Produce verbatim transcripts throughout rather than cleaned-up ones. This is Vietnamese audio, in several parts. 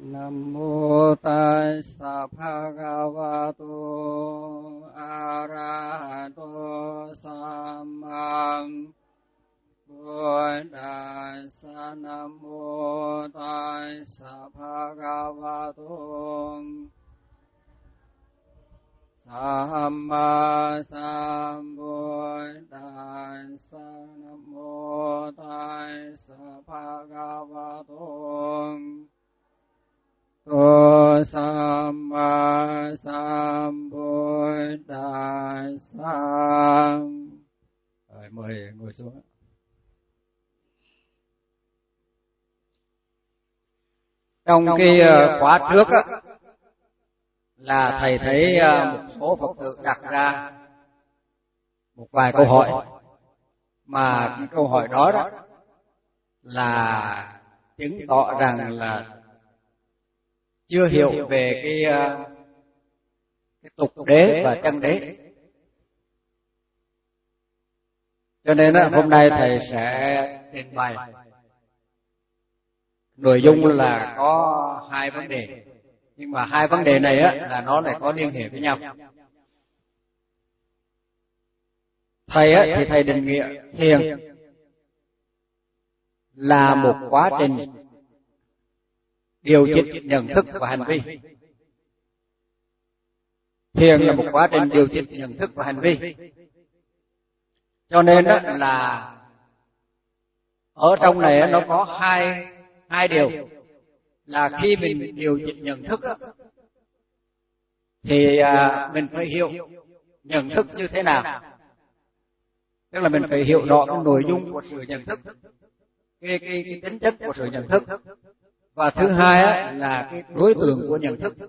Nam mô Tassa Bhagavato Arahato Samma Buddhassa. Nam mô Tassa Bhagavato Samma Sambuddhassa. Nam mô Tassa Bhagavato To Samma Sambuddhassa. Rồi mời ngồi xuống. Trong cái khóa trước á, là thầy thấy một số Phật tử đặt ra một vài câu hỏi, mà cái câu hỏi đó đó là chứng tỏ rằng là chưa hiểu về cái, cái tục đế và chân đế. Cho nên đó, hôm nay thầy sẽ trình bày nội dung là có hai vấn đề, nhưng mà hai vấn đề này á, là nó lại có liên hệ với nhau. Thầy á, thì thầy định nghĩa thiền là một quá trình điều chỉnh nhận thức và hành vi. Thiền là một quá trình điều chỉnh nhận thức và hành vi. Cho nên đó là ở trong này nó có hai hai điều, là khi mình điều chỉnh nhận thức đó, thì mình phải hiểu nhận thức như thế nào. Tức là mình phải hiểu rõ cái nội dung của sự nhận thức, cái, cái, cái tính chất của sự nhận thức. Và thứ hai á, là cái đối tượng của nhận thức.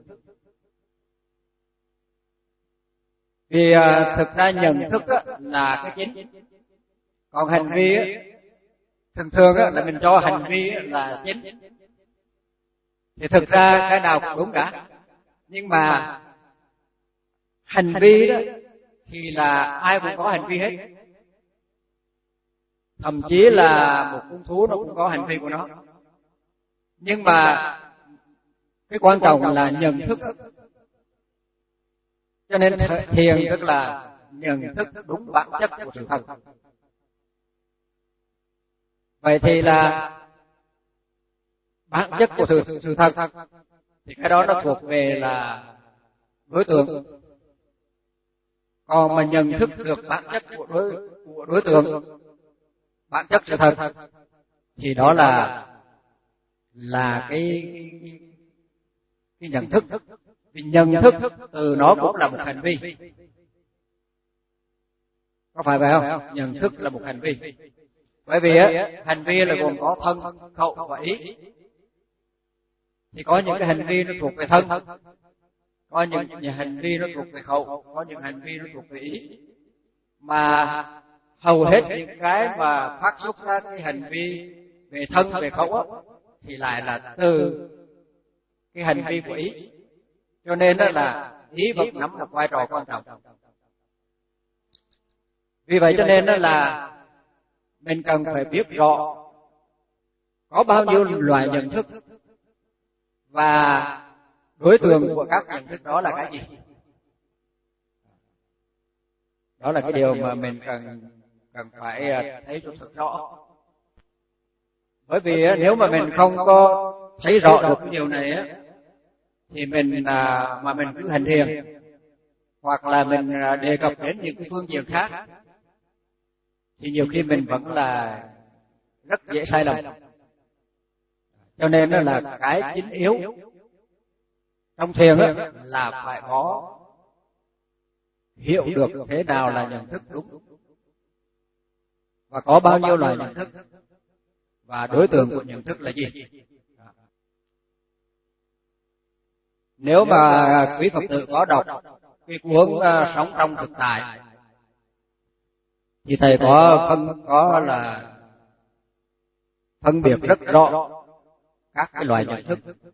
Vì à, thực ra nhận thức á, là cái chính, còn hành vi á, thường thường á, là mình cho hành vi á, là chính. Thì thực ra cái nào cũng đúng cả, nhưng mà hành vi đó thì là ai cũng có hành vi hết. Thậm chí là một con thú nó cũng có hành vi của nó. Nhưng mà cái quan trọng là nhận thức. Cho nên thiền tức là nhận thức đúng bản chất của sự thật. Vậy thì là bản chất của sự, sự thật thì cái đó nó thuộc về là đối tượng. Còn mà nhận thức được bản chất của đối, của đối tượng, bản chất sự thật, thì đó là là cái cái nhận thức. Vì nhận thức từ nó cũng là một hành vi, có phải vậy không? Nhận thức là một hành vi. Bởi vì á, hành vi là gồm có thân, khẩu và ý. Thì có những cái hành vi nó thuộc về thân, có những, những hành vi nó thuộc về khẩu, có những hành vi nó thuộc về ý. Mà hầu hết những cái mà phát xuất ra cái hành vi về thân, về khẩu á, thì lại là từ cái hành vi của ý. Cho nên đó là ý vẫn nắm một vai trò quan trọng. Vì vậy cho nên đó là mình cần phải biết rõ có bao nhiêu loại nhận thức và đối tượng của các nhận thức đó là cái gì. Đó là cái điều mà mình cần cần phải thấy cho thật rõ. Bởi vì nếu mà mình không có thấy rõ được cái điều này á, thì mình mà mình cứ hành thiền, hoặc là mình đề cập đến những cái phương diện khác, thì nhiều khi mình vẫn là rất dễ sai lầm. Cho nên đó là cái chính yếu trong thiền á, là phải có hiểu được thế nào là nhận thức đúng, và có bao nhiêu loại nhận thức, và đối tượng của nhận thức là gì. Nếu mà quý Phật tử có đọc cái cuốn uh, Sống trong thực tại, thì thầy có phân có là phân biệt rất rõ các cái loại nhận thức.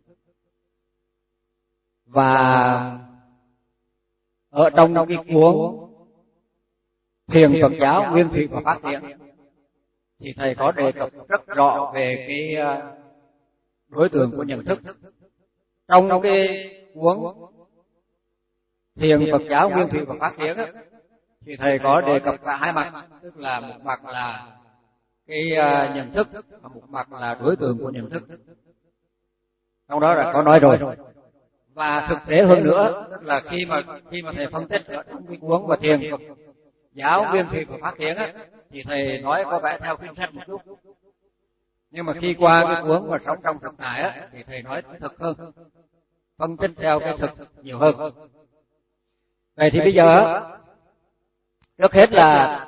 Và ở trong cái cuốn Thiền Phật giáo Nguyên Thủy và Phát Triển, thì thầy có đề cập rất rõ về cái đối tượng của nhận thức. trong cái cuốn Thiền Phật giáo Nguyên Thủy và Phát Triển á, thì thầy có đề cập cả hai mặt, tức là một mặt là cái uh, nhận thức và một mặt là đối tượng của nhận thức. Trong đó là có nói rồi. Và thực tế hơn nữa, tức là khi mà khi mà thầy phân tích ở trong cái cuốn và Thiền Phật giáo Nguyên Thủy và Phát Triển á, thì thầy nói có vẻ theo kinh sách một chút. Nhưng mà khi qua cái cuốn và sống trong thực tại á, thì thầy nói thực hơn, phân tích theo cái thực nhiều hơn. Vậy thì bây giờ trước hết là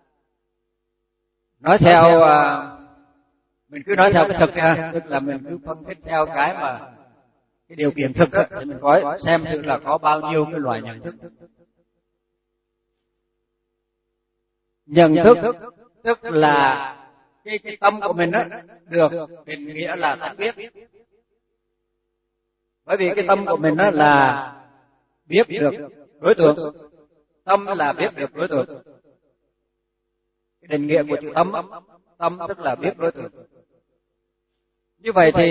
nói theo, mình cứ nói theo cái thực ha, tức là mình cứ phân tích theo cái mà cái điều kiện thực á, thì mình coi xem thử là có bao nhiêu cái loại nhận thức. Nhận thức tức là cái, cái tâm của mình á, được định nghĩa là tánh biết. Bởi vì cái tâm của mình á là biết được đối tượng. Tâm là biết được đối tượng. Cái định nghĩa của chữ tâm, tâm tức là biết đối tượng. Như vậy thì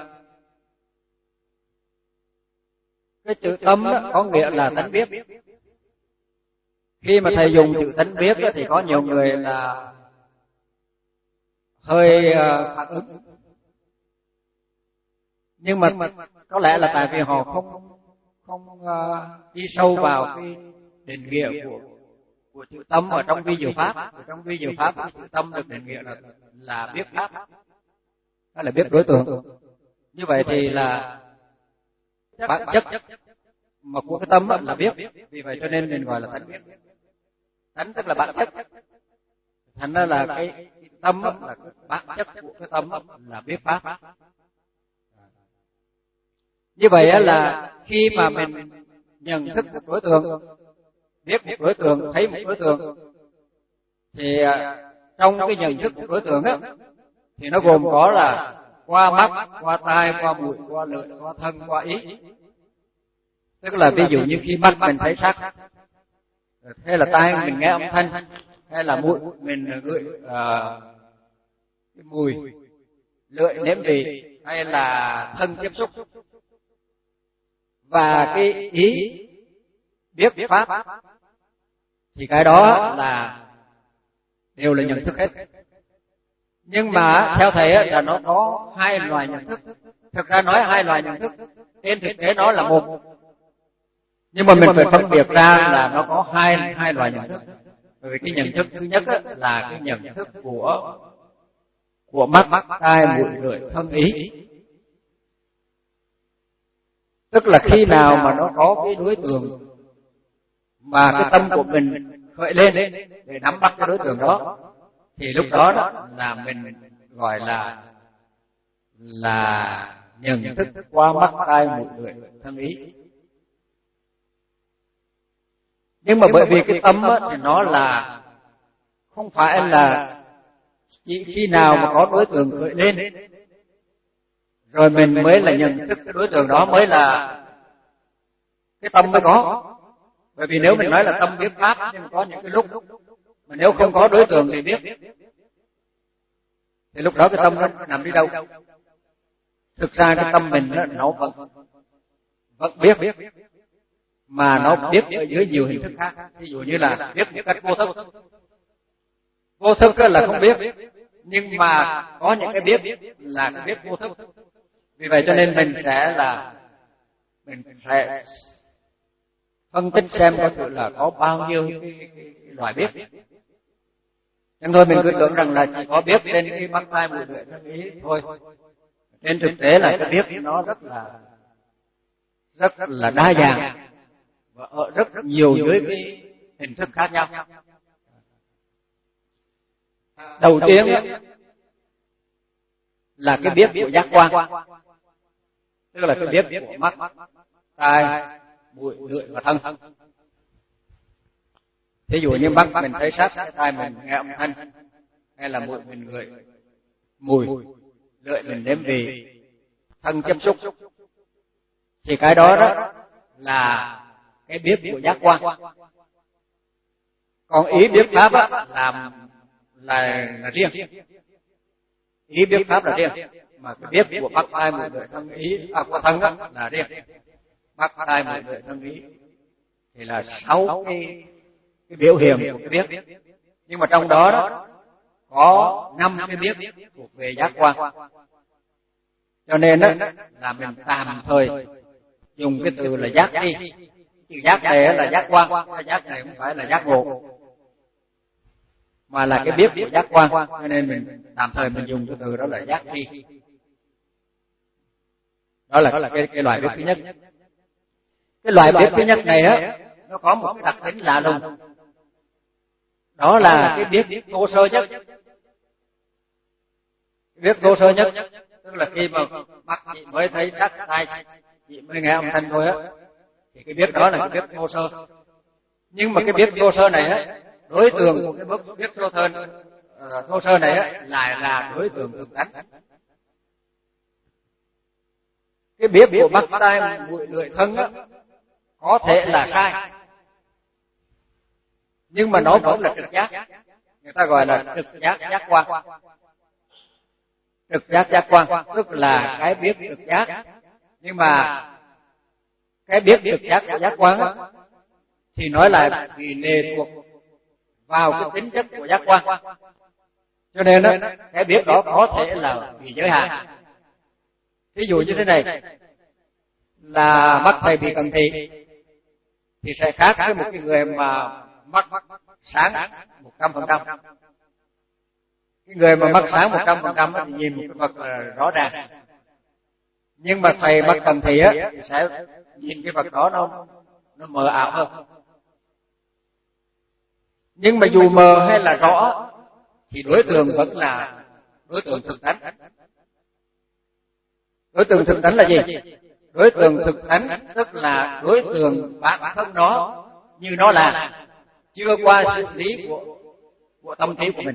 cái chữ tâm đó có nghĩa là tánh biết. Khi mà thầy dùng chữ tánh biết đó, thì có nhiều người là hơi phản ứng. Nhưng mà có lẽ là tại vì họ không không đi sâu vào cái định nghĩa của của chữ tâm ở trong vi diệu pháp. Ở trong vi diệu pháp chữ tâm được định nghĩa là là biết pháp, hay là biết đối tượng. Như vậy thì là bản chất mà của cái tâm là biết, vì vậy cho nên mình gọi là tánh biết. Tánh tức là bản chất, thành ra là cái tâm là cái bản chất của cái tâm là biết pháp. Như vậy là khi mà mình nhận thức một đối tượng, biết một đối tượng, thấy một đối tượng, thì trong cái nhận thức của đối tượng á, thì nó gồm có là qua mắt, qua tai, qua mũi, qua lưỡi, qua thân, qua ý. Tức là ví dụ như khi mắt mình thấy sắc, hay là tai mình nghe âm thanh, hay là mũi mình ngửi uh, cái mùi, lưỡi nếm vị, hay là thân tiếp xúc, và cái ý biết pháp, thì cái đó là đều là nhận thức hết. Nhưng mà theo thầy là nó có hai loại nhận thức. Thực ra nói hai loại nhận thức, trên thực tế nó là một. Nhưng mà mình phải phân biệt ra là nó có hai hai loại nhận thức. Bởi vì cái nhận thức thứ nhất là cái nhận thức của của mắt, tai, mũi, lưỡi, thân, ý. Tức là khi nào mà nó có cái đối tượng mà cái tâm của mình khởi lên để nắm bắt cái đối tượng đó, thì lúc đó, đó là mình gọi là là nhận thức qua mắt, tai, mũi, lưỡi, thân, ý. Nhưng mà bởi vì cái tâm á, thì nó là không phải là chỉ khi nào mà có đối tượng khởi lên rồi mình mới là nhận thức cái đối tượng đó, mới là cái tâm mới có. Bởi vì nếu mình nói là tâm biết pháp, nhưng mà có những cái lúc mà nếu không có đối tượng thì biết, thì lúc đó cái tâm nó nằm đi đâu? Thực ra cái tâm mình nó, nó vẫn vẫn biết, mà nó biết ở dưới nhiều hình thức khác. Ví dụ như là biết một cách vô thức. Vô thức là không biết, nhưng mà có những cái biết là cái biết vô thức. Vì vậy cho nên mình sẽ là mình sẽ phân tích xem có sự là có bao nhiêu cái, cái, cái loại biết. Nhưng thôi mình cứ tưởng rằng là chỉ có biết trên cái mắt, tai, mũi, lưỡi, thân, ý thôi. Trên thực tế là cái biết nó rất là rất là đa dạng và ở rất nhiều dưới cái hình thức khác nhau. Đầu tiên là cái biết của giác quan, tức là cái biết của mắt, tai, mũi, lưỡi và thân. Thí dụ như mắt mình thấy sắc, tai mình nghe âm thanh, hay là mũi mình ngửi mùi, lưỡi mình nếm vị, thân tiếp xúc, thì cái đó đó là cái biết của giác quan. Còn ý biết pháp á, là là là riêng. Ý biết pháp là riêng. mà cái biết của mắt tai mũi lưỡi thân ý à, của thân á, là riêng mắt tai mũi lưỡi thân ý thì là sáu cái, cái biểu hiện của cái biết. Nhưng mà trong đó đó có năm cái biết thuộc về giác quan, cho nên đó, là mình tạm thời dùng cái từ là giác đi. Chữ giác này là giác quan, cái giác này không phải là giác ngộ, mà là cái biết của giác quan, cho nên mình tạm thời mình dùng cái từ đó là giác đi. Đó là, đó là cái, cái loại biết thứ nhất. Cái loại biết thứ nhất này á, nó có một cái đặc tính lạ lùng, đó là cái biết thô sơ nhất. Biết thô sơ nhất tức là khi mà mắt chị mới thấy sắc, tai chị mới nghe âm thanh thôi á, thì cái biết đó là cái biết thô sơ. Nhưng mà cái biết thô sơ này á, đối tượng của cái biết biết thô sơ uh, thô sơ này á, lại là đối tượng thực tánh. Cái biết của mắt tai mũi lưỡi thân á, có thể là sai, nhưng mà nó vẫn là trực giác. Người ta gọi là trực giác giác quan. Trực giác giác quan tức là cái biết trực giác, nhưng mà cái biết trực giác của giác quan á, thì nói lại vì lệ thuộc vào cái tính chất của giác quan, cho nên á, cái biết đó có thể là bị giới hạn. Ví dụ như thế này, là mắt thầy bị cận thị thì sẽ khác với một cái người mà mắt sáng một trăm phần trăm. Cái người mà mắt sáng một trăm phần trăm thì nhìn một cái vật rõ ràng, nhưng mà thầy mắt cận thị á thì sẽ nhìn cái vật đó nó nó mờ ảo hơn. Nhưng mà dù mờ hay là rõ thì đối tượng vẫn là đối tượng thực tánh. Đối tượng thực tánh là gì? Đối tượng thực tánh tức là đối tượng bản thân nó như nó là, chưa qua xử lý của của tâm trí của mình.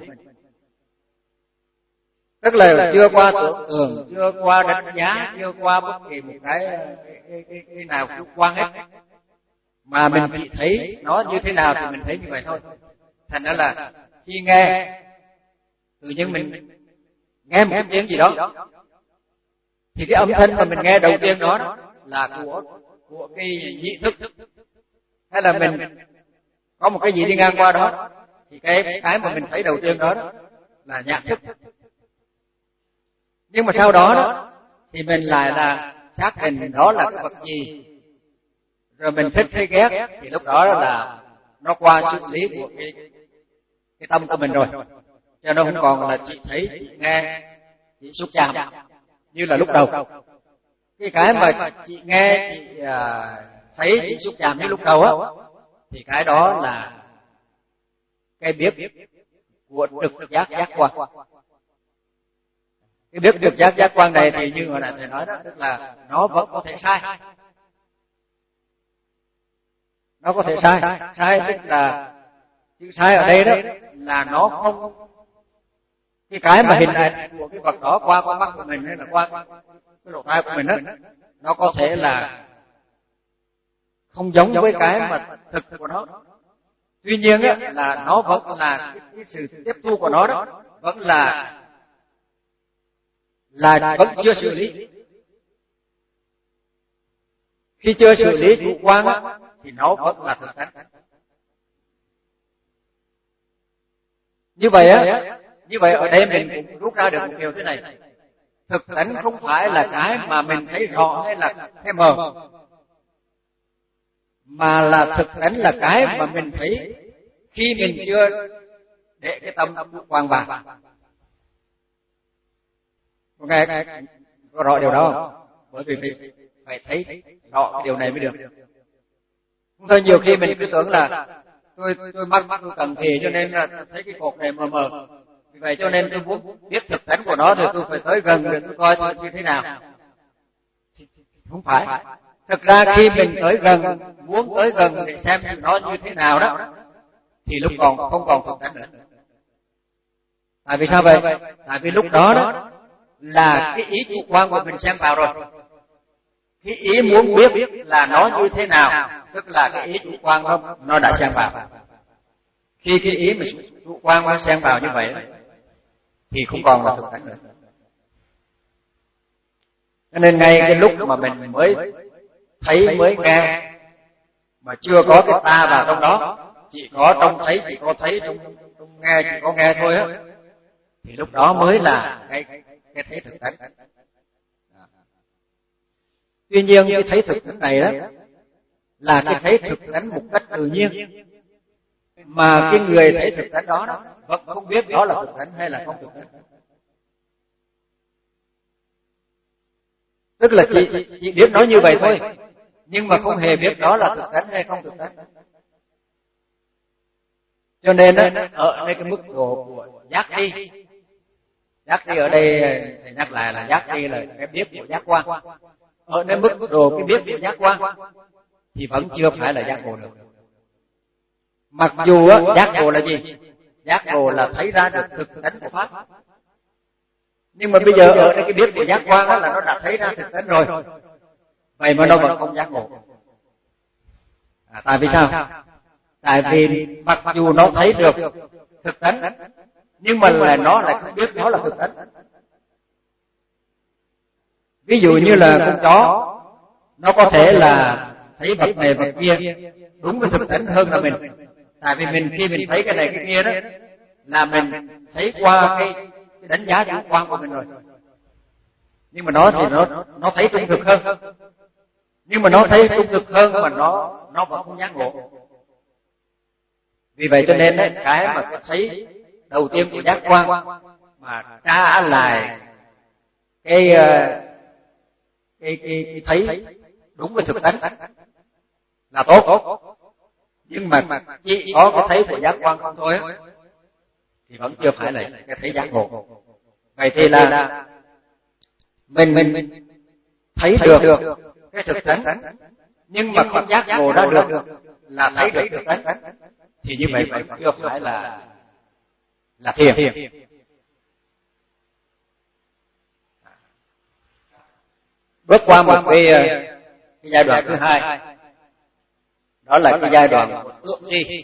Tức là chưa qua tưởng tượng, chưa qua đánh giá, chưa qua bất kỳ một cái cái, cái, cái nào chủ quan hết, mà mình chỉ thấy nó như thế nào thì mình thấy như vậy thôi. Thành ra là khi nghe tự nhiên mình nghe một cái tiếng gì đó, thì cái âm thanh mà mình nghe đầu tiên đó là của của cái nhị thức, hay là mình có một cái gì đi ngang qua đó, thì cái cái mà mình thấy đầu tiên đó, đó là nhạc thức. Nhưng mà sau đó, đó thì mình lại là xác định đó là cái vật gì, rồi mình thích hay ghét, thì lúc đó là nó qua xử lý của cái cái tâm của mình rồi, cho nó không còn là chỉ thấy, chỉ nghe, chỉ xúc chạm như là lúc đầu. Cái cái mà chị nghe, chị uh, thấy, chị xúc chạm như lúc đầu á, thì cái đó là cái biết của trực giác giác quan. Cái biết trực giác giác quan này thì như hồi nãy thầy nói đó, tức là nó vẫn có thể sai. Nó có thể sai, sai tức là chữ sai ở đây đó là nó không, cái cái mà hình ảnh của cái vật đó qua con mắt của mình hay là qua cái lỗ tai của mình đó, nó có thể là không giống với cái mà thực của nó. Tuy nhiên á, là nó vẫn là cái, cái sự tiếp thu của nó đó vẫn là là vẫn chưa xử lý. Khi chưa xử lý chủ quan á, thì nó vẫn là thực tánh. Như vậy á, như vậy ở đây mình cũng rút ra được một điều thế này: thực tánh không phải là cái mà mình thấy rõ hay là thấy mờ, mà là thực tánh là cái mà mình thấy khi mình chưa để cái tâm quan vào. Có nghe có rõ điều đó không? Bởi vì phải, phải thấy rõ cái điều này mới được. Không thôi nhiều khi mình cứ tưởng là tôi tôi mắc tôi cần thì cho nên là thấy cái cột này mờ mờ, vì vậy cho nên tôi muốn biết thực tánh của nó thì tôi phải tới gần để tôi coi tôi như thế nào. Không phải. Thực ra khi mình tới gần, muốn tới gần để xem nó như thế nào đó, thì lúc còn không còn thực tánh nữa. Tại vì sao vậy? Tại vì lúc đó đó là cái ý chủ quan của mình xem vào rồi. Cái ý muốn biết là nó như thế nào, tức là cái ý chủ quan nó, nó đã xen vào. Khi cái ý mà chủ quan nó xen vào như vậy thì không còn là thực tánh nữa. Cho nên ngay cái lúc mà mình mới thấy, mới nghe, mà chưa có cái ta vào trong đó, chỉ có trông thấy, chỉ có thấy, trong, trong nghe, chỉ có nghe thôi á, thì lúc đó mới là cái cái thấy thực tánh. Tuy nhiên cái thấy thực tánh này đó là cái thấy thực tánh một cách tự nhiên, mà cái người thấy thực tánh đó đó vẫn không biết đó là thực tánh hay là không thực tánh. Tức là chỉ, chỉ biết nói như vậy thôi, nhưng mà không hề biết đó là thực tánh hay không thực tánh. Cho nên đó, ở đây cái mức độ của giác tri, giác tri ở đây thầy nhắc lại là giác tri là cái biết của giác quan. Ở đây mức độ cái biết của giác quan thì vẫn chưa phải là giác ngộ được. Mặc dù á, giác ngộ là gì? Giác ngộ là thấy ra được thực tánh của pháp. Nhưng mà bây giờ ở đây cái biết của giác quan á là nó đã thấy ra thực tánh rồi, vậy mà nó vẫn không giác ngộ. À, tại vì sao? Tại vì mặc dù nó thấy được thực tánh, nhưng mà là nó lại không biết nó là thực tánh. Ví dụ như là con chó, nó có thể là thấy vật này vật kia đúng với thực tánh hơn là mình. Tại vì mình khi mình thấy cái này cái kia đó là mình thấy qua cái, cái đánh giá chủ quan của mình rồi. Nhưng mà nó thì nó nó thấy trung thực hơn. Nhưng mà nó thấy trung thực hơn mà nó nó vẫn không giác ngộ. Vì vậy cho nên đấy, cái mà cái thấy đầu tiên của giác quan mà trả lại cái cái cái, cái thấy đúng với thực tánh là tốt. Nhưng mà chỉ có cái thấy của giác quan không thôi thì vẫn chưa phải là cái thấy giác ngộ. Vậy thì là mình mình thấy được cái thực tánh, nhưng mà không giác ngộ ra được là thấy được thực tánh, thì như vậy vậy chưa phải là là thiền. Bước qua một cái, cái giai đoạn thứ hai, đó là cái giai đoạn của tượng tri.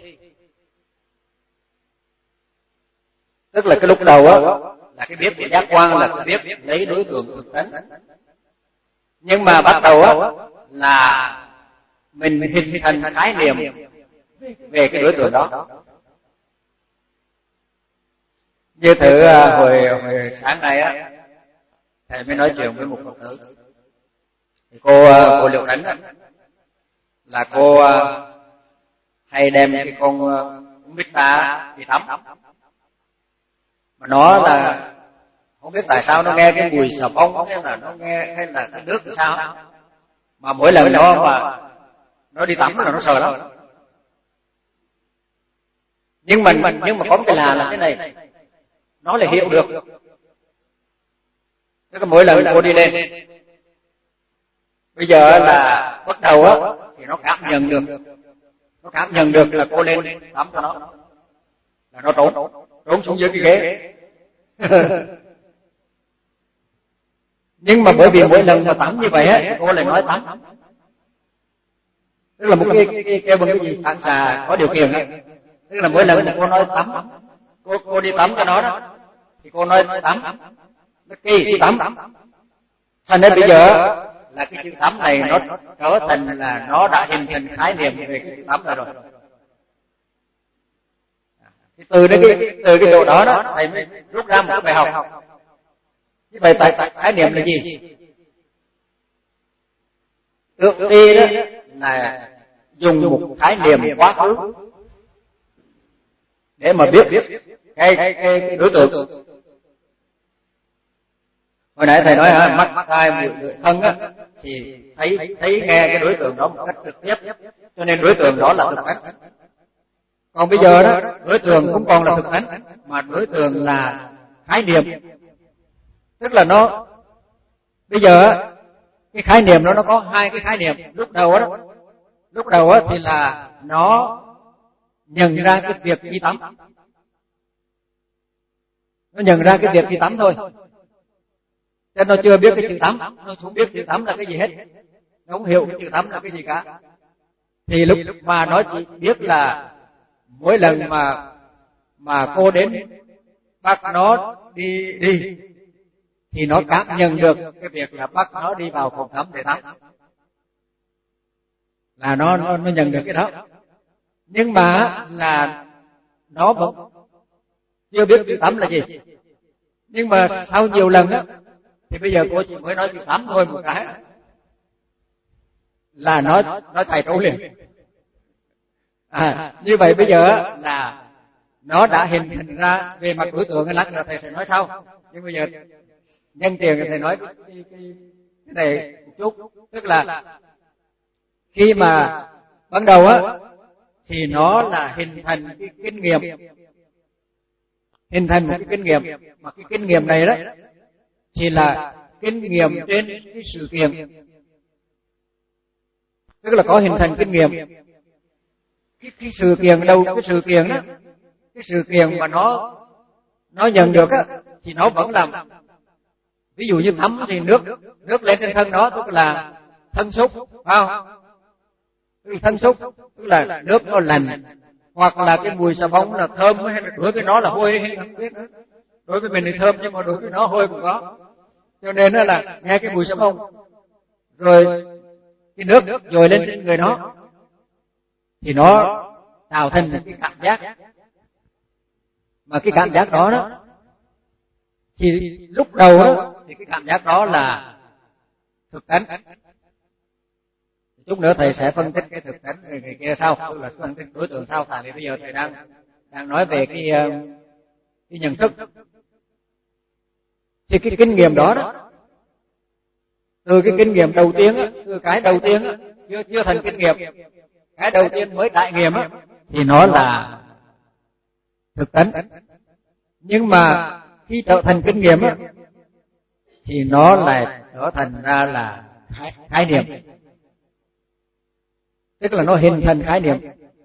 Tức là cái lúc đầu á là cái biết của giác quan, là cái biết lấy đối tượng thực tánh. Nhưng mà bắt đầu á là mình hình thành khái niệm về cái đối tượng đó. Như thử hồi hồi sáng nay á, thầy mới nói chuyện với một Phật tử. Thì cô cô Liệu Đánh á, là cô hay đem cái con Mita đi tắm, mà nó là không biết tại sao nó nghe cái mùi xà bông, hay là nó nghe hay là cái nước thì sao, mà mỗi lần nó mà nó đi tắm là nó sợ lắm. Nhưng mình nhưng mà có một cái là là cái này, nó lại hiểu được. Tức là mỗi lần cô đi lên, bây giờ là bắt đầu á thì nó cảm nhận được, nó cảm nhận được là cô lên tắm cho nó, là nó trốn trốn xuống dưới cái ghế. Nhưng mà bởi vì mỗi lần mà tắm như vậy á, cô lại nói tắm, tức là một cái cái cái, cái bằng cái gì phản xạ có điều kiện á. Tức là mỗi lần mà cô nói tắm, cô cô đi tắm cho nó đó, thì cô nói tắm, nó kỳ đi tắm. Thành nên bây giờ là cái chữ tắm này nó trở thành là nó đã hình thành khái niệm về cái chữ tắm rồi. Thì từ cái từ cái chỗ đó đó thầy mới rút ra một cái bài học. Như vậy tại tại khái niệm là gì? Ước đi đó là dùng một khái niệm quá khứ để mà biết cái cái, cái đối tượng. Hồi nãy thầy nói hả, mắt tai mũi lưỡi thân á thì thấy thấy nghe cái đối tượng đó một cách trực tiếp, cho nên đối tượng đó là thực tánh. Còn bây giờ đó đối tượng cũng còn là thực tánh, mà đối tượng là khái niệm. Tức là nó bây giờ cái khái niệm đó nó có hai cái khái niệm. Lúc đầu đó, lúc đầu á thì là nó nhận ra cái việc đi tắm, nó nhận ra cái việc đi tắm thôi, cho nó chưa biết cái chữ tắm, nó không biết chữ tắm là cái gì hết, nó không hiểu cái chữ tắm là cái gì cả. Thì lúc mà nó chỉ biết là mỗi lần mà mà cô đến bắt nó đi đi thì nó cảm nhận được cái việc là bắt nó đi vào phòng tắm để tắm, là nó nó nó nhận được cái đó. Nhưng mà là nó vẫn chưa biết chữ tắm là gì. Nhưng mà sau nhiều lần á thì bây giờ cô chỉ mới nói chữ tắm thôi một cái là nó nó thầy trấu liền. À, như vậy bây giờ là nó đã hình thành ra về mặt đối tượng, lát nữa thầy sẽ nói sau. Nhưng bây giờ nhân tiền thầy nói cái, cái, cái, cái này một chút, tức là khi mà ban đầu á thì nó là hình thành cái kinh nghiệm, hình thành một cái kinh nghiệm, mà cái kinh nghiệm này đó thì là kinh nghiệm trên cái sự kiện, tức là có hình thành kinh nghiệm. Cái, cái sự kiện đâu, cái sự kiện đó, cái sự kiện mà nó nó nhận được á thì nó vẫn làm. Ví dụ như tắm thì nước nước lên trên thân nó, tức là thân xúc, phải không? Tức là thân xúc, tức là nước nó lành, hoặc là cái mùi xà bông là thơm, hay là đối với nó là hôi hay không biết. Đối với mình thì thơm nhưng mà đối với nó hôi cũng có. Cho nên nó là nghe cái mùi xà bông, rồi cái nước dội lên trên người nó thì nó tạo thành cái cảm giác. Mà cái cảm giác đó đó thì lúc đầu đó thì cái cảm giác đó là thực tánh. Chút nữa thầy sẽ phân tích cái thực tánh người, người kia sau, tức là phân tích đối tượng sau. Tại vì bây giờ thầy đang đang nói về cái cái nhận thức. Thì cái kinh nghiệm đó đó, từ cái kinh nghiệm đầu tiên á, từ cái đầu tiên á, chưa chưa thành kinh nghiệm, cái đầu tiên mới đại nghiệm á, thì nó là thực tánh. Nhưng mà khi trở thành kinh nghiệm á, thì nó lại trở thành ra là khái, khái niệm, tức là nó hình thành khái niệm.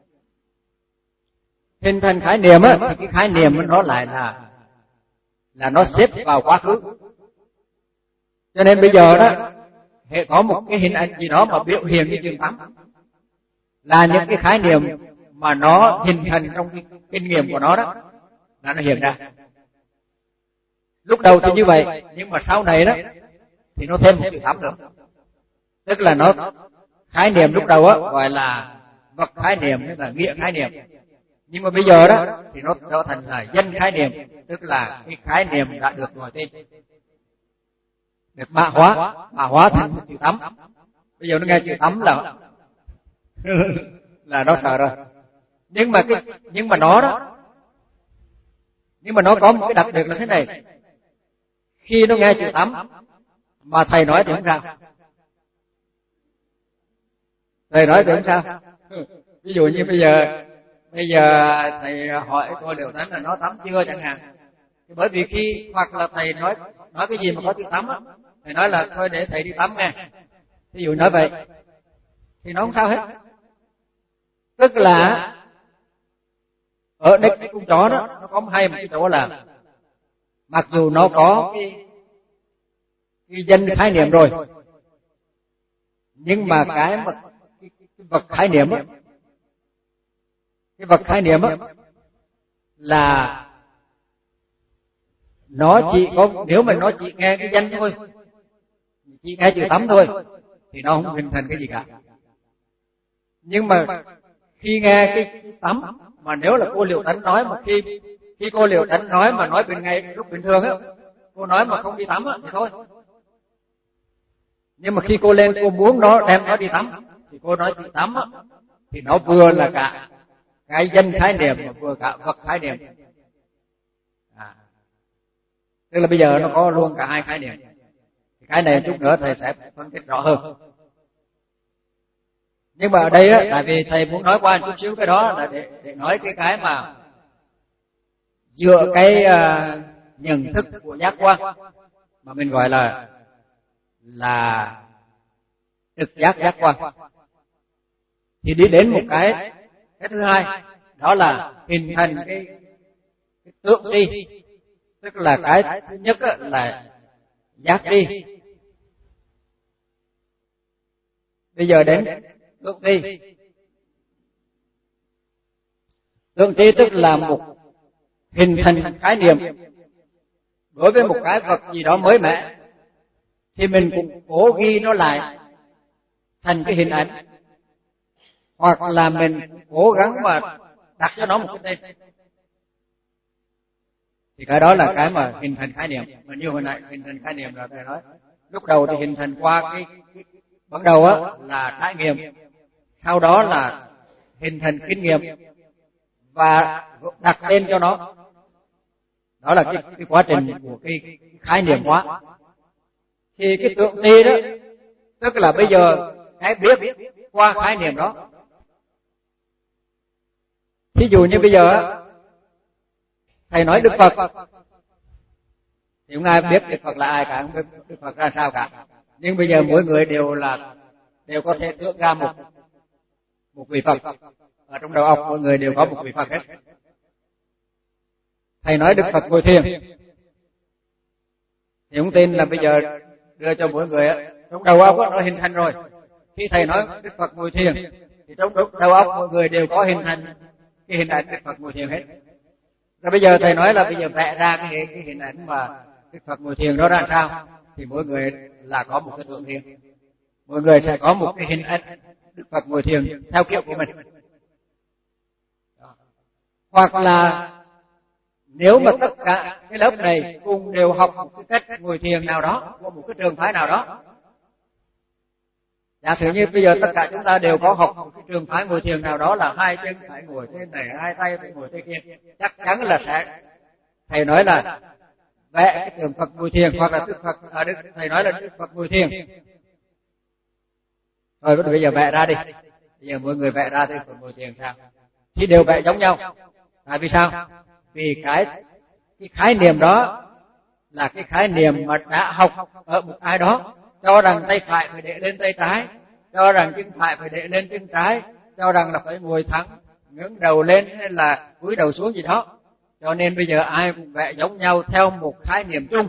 Hình thành khái niệm á, thì cái khái niệm nó lại là là nó xếp vào quá khứ. Cho nên bây giờ đó, hệ có một cái hình ảnh gì đó mà biểu hiện cái chữ tắm, là những cái khái niệm mà nó hình thành trong cái kinh nghiệm của nó đó, là nó hiện ra. Lúc đầu thì như vậy, nhưng mà sau này đó thì nó thêm một chữ tắm nữa, tức là nó khái niệm lúc đầu á gọi là vật khái niệm, tức là nghĩa khái niệm. Nhưng mà bây giờ đó thì nó trở thành là danh khái niệm, tức là cái khái niệm đã được gọi tên, được mã hóa, mã hóa thành chữ tắm. Bây giờ nó nghe chữ tắm là là nó sợ rồi. Nhưng mà cái nhưng mà nó đó, nhưng mà nó có một cái đặc biệt là thế này: khi nó nghe chữ tắm mà thầy nói thì không sao, thầy nói thì không sao. Ví dụ như bây giờ bây giờ thầy hỏi cô Liễu Tánh là nó tắm chưa chẳng hạn, thì bởi vì khi hoặc là thầy nói nói cái gì mà có chữ tắm á, thầy nói là thôi để thầy đi tắm nghe, ví dụ nói vậy thì nó không sao hết. Tức là ở đây cái con chó đó nó có hay một cái chỗ là mặc dù nó có cái cái danh khái niệm rồi, nhưng mà cái mà cái, cái vật khái niệm á, cái vật khái niệm á là nó chỉ có, nếu mà nó chỉ nghe cái danh thôi, chỉ nghe chữ tắm thôi, thì nó không hình thành cái gì cả. Nhưng mà khi nghe cái, cái tắm, mà nếu là cô Liễu Tánh nói, mà khi khi cô Liễu Tánh nói mà nói bình ngày lúc bình thường á, cô nói mà không đi tắm á thì thôi. Nhưng mà khi cô lên cô muốn nó đem nó đi tắm thì cô nói đi tắm á, thì nó vừa là cả cái danh khái niệm mà vừa cả vật khái niệm. À, tức là bây giờ nó có luôn cả hai khái niệm. Cái này chút nữa thầy sẽ phân tích rõ hơn. Nhưng mà ở đây á, tại vì thầy muốn nói qua chút xíu cái đó là để, để nói cái cái mà dựa cái uh, nhận thức của giác quan mà mình gọi là là trực giác giác quan, thì đi đến một cái cái thứ hai, đó là hình thành cái, cái tượng đi, tức là cái thứ nhất á, là giác đi. Bây giờ đến tượng tri. Tượng tri tức là một hình thành khái niệm đối với một cái vật gì đó mới mẻ thì mình cũng cố ghi nó lại thành cái hình ảnh, hoặc là mình cố gắng mà đặt cho nó một cái tên, thì cái đó là cái mà hình thành khái niệm. Mà như hồi nãy hình thành khái niệm là thầy nói, lúc đầu thì hình thành qua cái, cái bắt đầu á là trải nghiệm, sau đó là hình thành kinh nghiệm và đặt tên cho nó. Đó là cái, cái quá trình của cái, cái khái niệm hóa. Thì cái tượng ti đó, tức là bây giờ cái biết qua khái niệm đó. Thí dụ như bây giờ thầy nói Đức Phật, thì không ai biết Đức Phật là ai cả, không biết Đức Phật ra sao cả. Nhưng bây giờ mỗi người đều là đều có thể tưởng ra một một vị Phật. Ở trong đầu óc mỗi người đều có một vị Phật hết. Thầy nói Đức Phật ngồi thiền, thì không tin là bây giờ đưa cho mỗi người trong đầu óc nó hình thành rồi. Khi thầy nói Đức Phật ngồi thiền, thì trong đầu óc mọi người đều có hình thành cái hình ảnh Đức Phật ngồi thiền hết. Rồi bây giờ thầy nói là bây giờ vẽ ra cái, cái hình ảnh mà Đức Phật ngồi thiền đó ra sao, thì mỗi người là có một cái tượng riêng, mỗi người sẽ có một cái hình ảnh Đức Phật ngồi thiền theo kiểu của mình. Hoặc là nếu mà tất cả cái lớp này cùng đều học một cái cách ngồi thiền nào đó của một cái trường phái nào đó, giả sử như bây giờ tất cả chúng ta đều có học một cái trường phái ngồi thiền nào đó là hai chân phải ngồi thế này, hai tay phải ngồi thế kia, chắc chắn là sẽ thầy nói là vẽ cái tượng Phật ngồi thiền, hoặc là Đức Phật à, Đức, thầy nói là Đức Phật ngồi thiền. Rồi bây giờ vẽ ra đi, bây giờ mọi người vẽ ra thì Phật ngồi thiền sao? Thì đều vẽ giống nhau. Tại vì sao? Vì cái cái khái niệm đó là cái khái niệm mà đã học ở một ai đó, cho rằng tay phải phải để lên tay trái, cho rằng chân phải phải để lên chân trái, cho rằng là phải ngồi thẳng, ngẩng đầu lên hay là cúi đầu xuống gì đó. Cho nên bây giờ ai cũng vẽ giống nhau theo một khái niệm chung.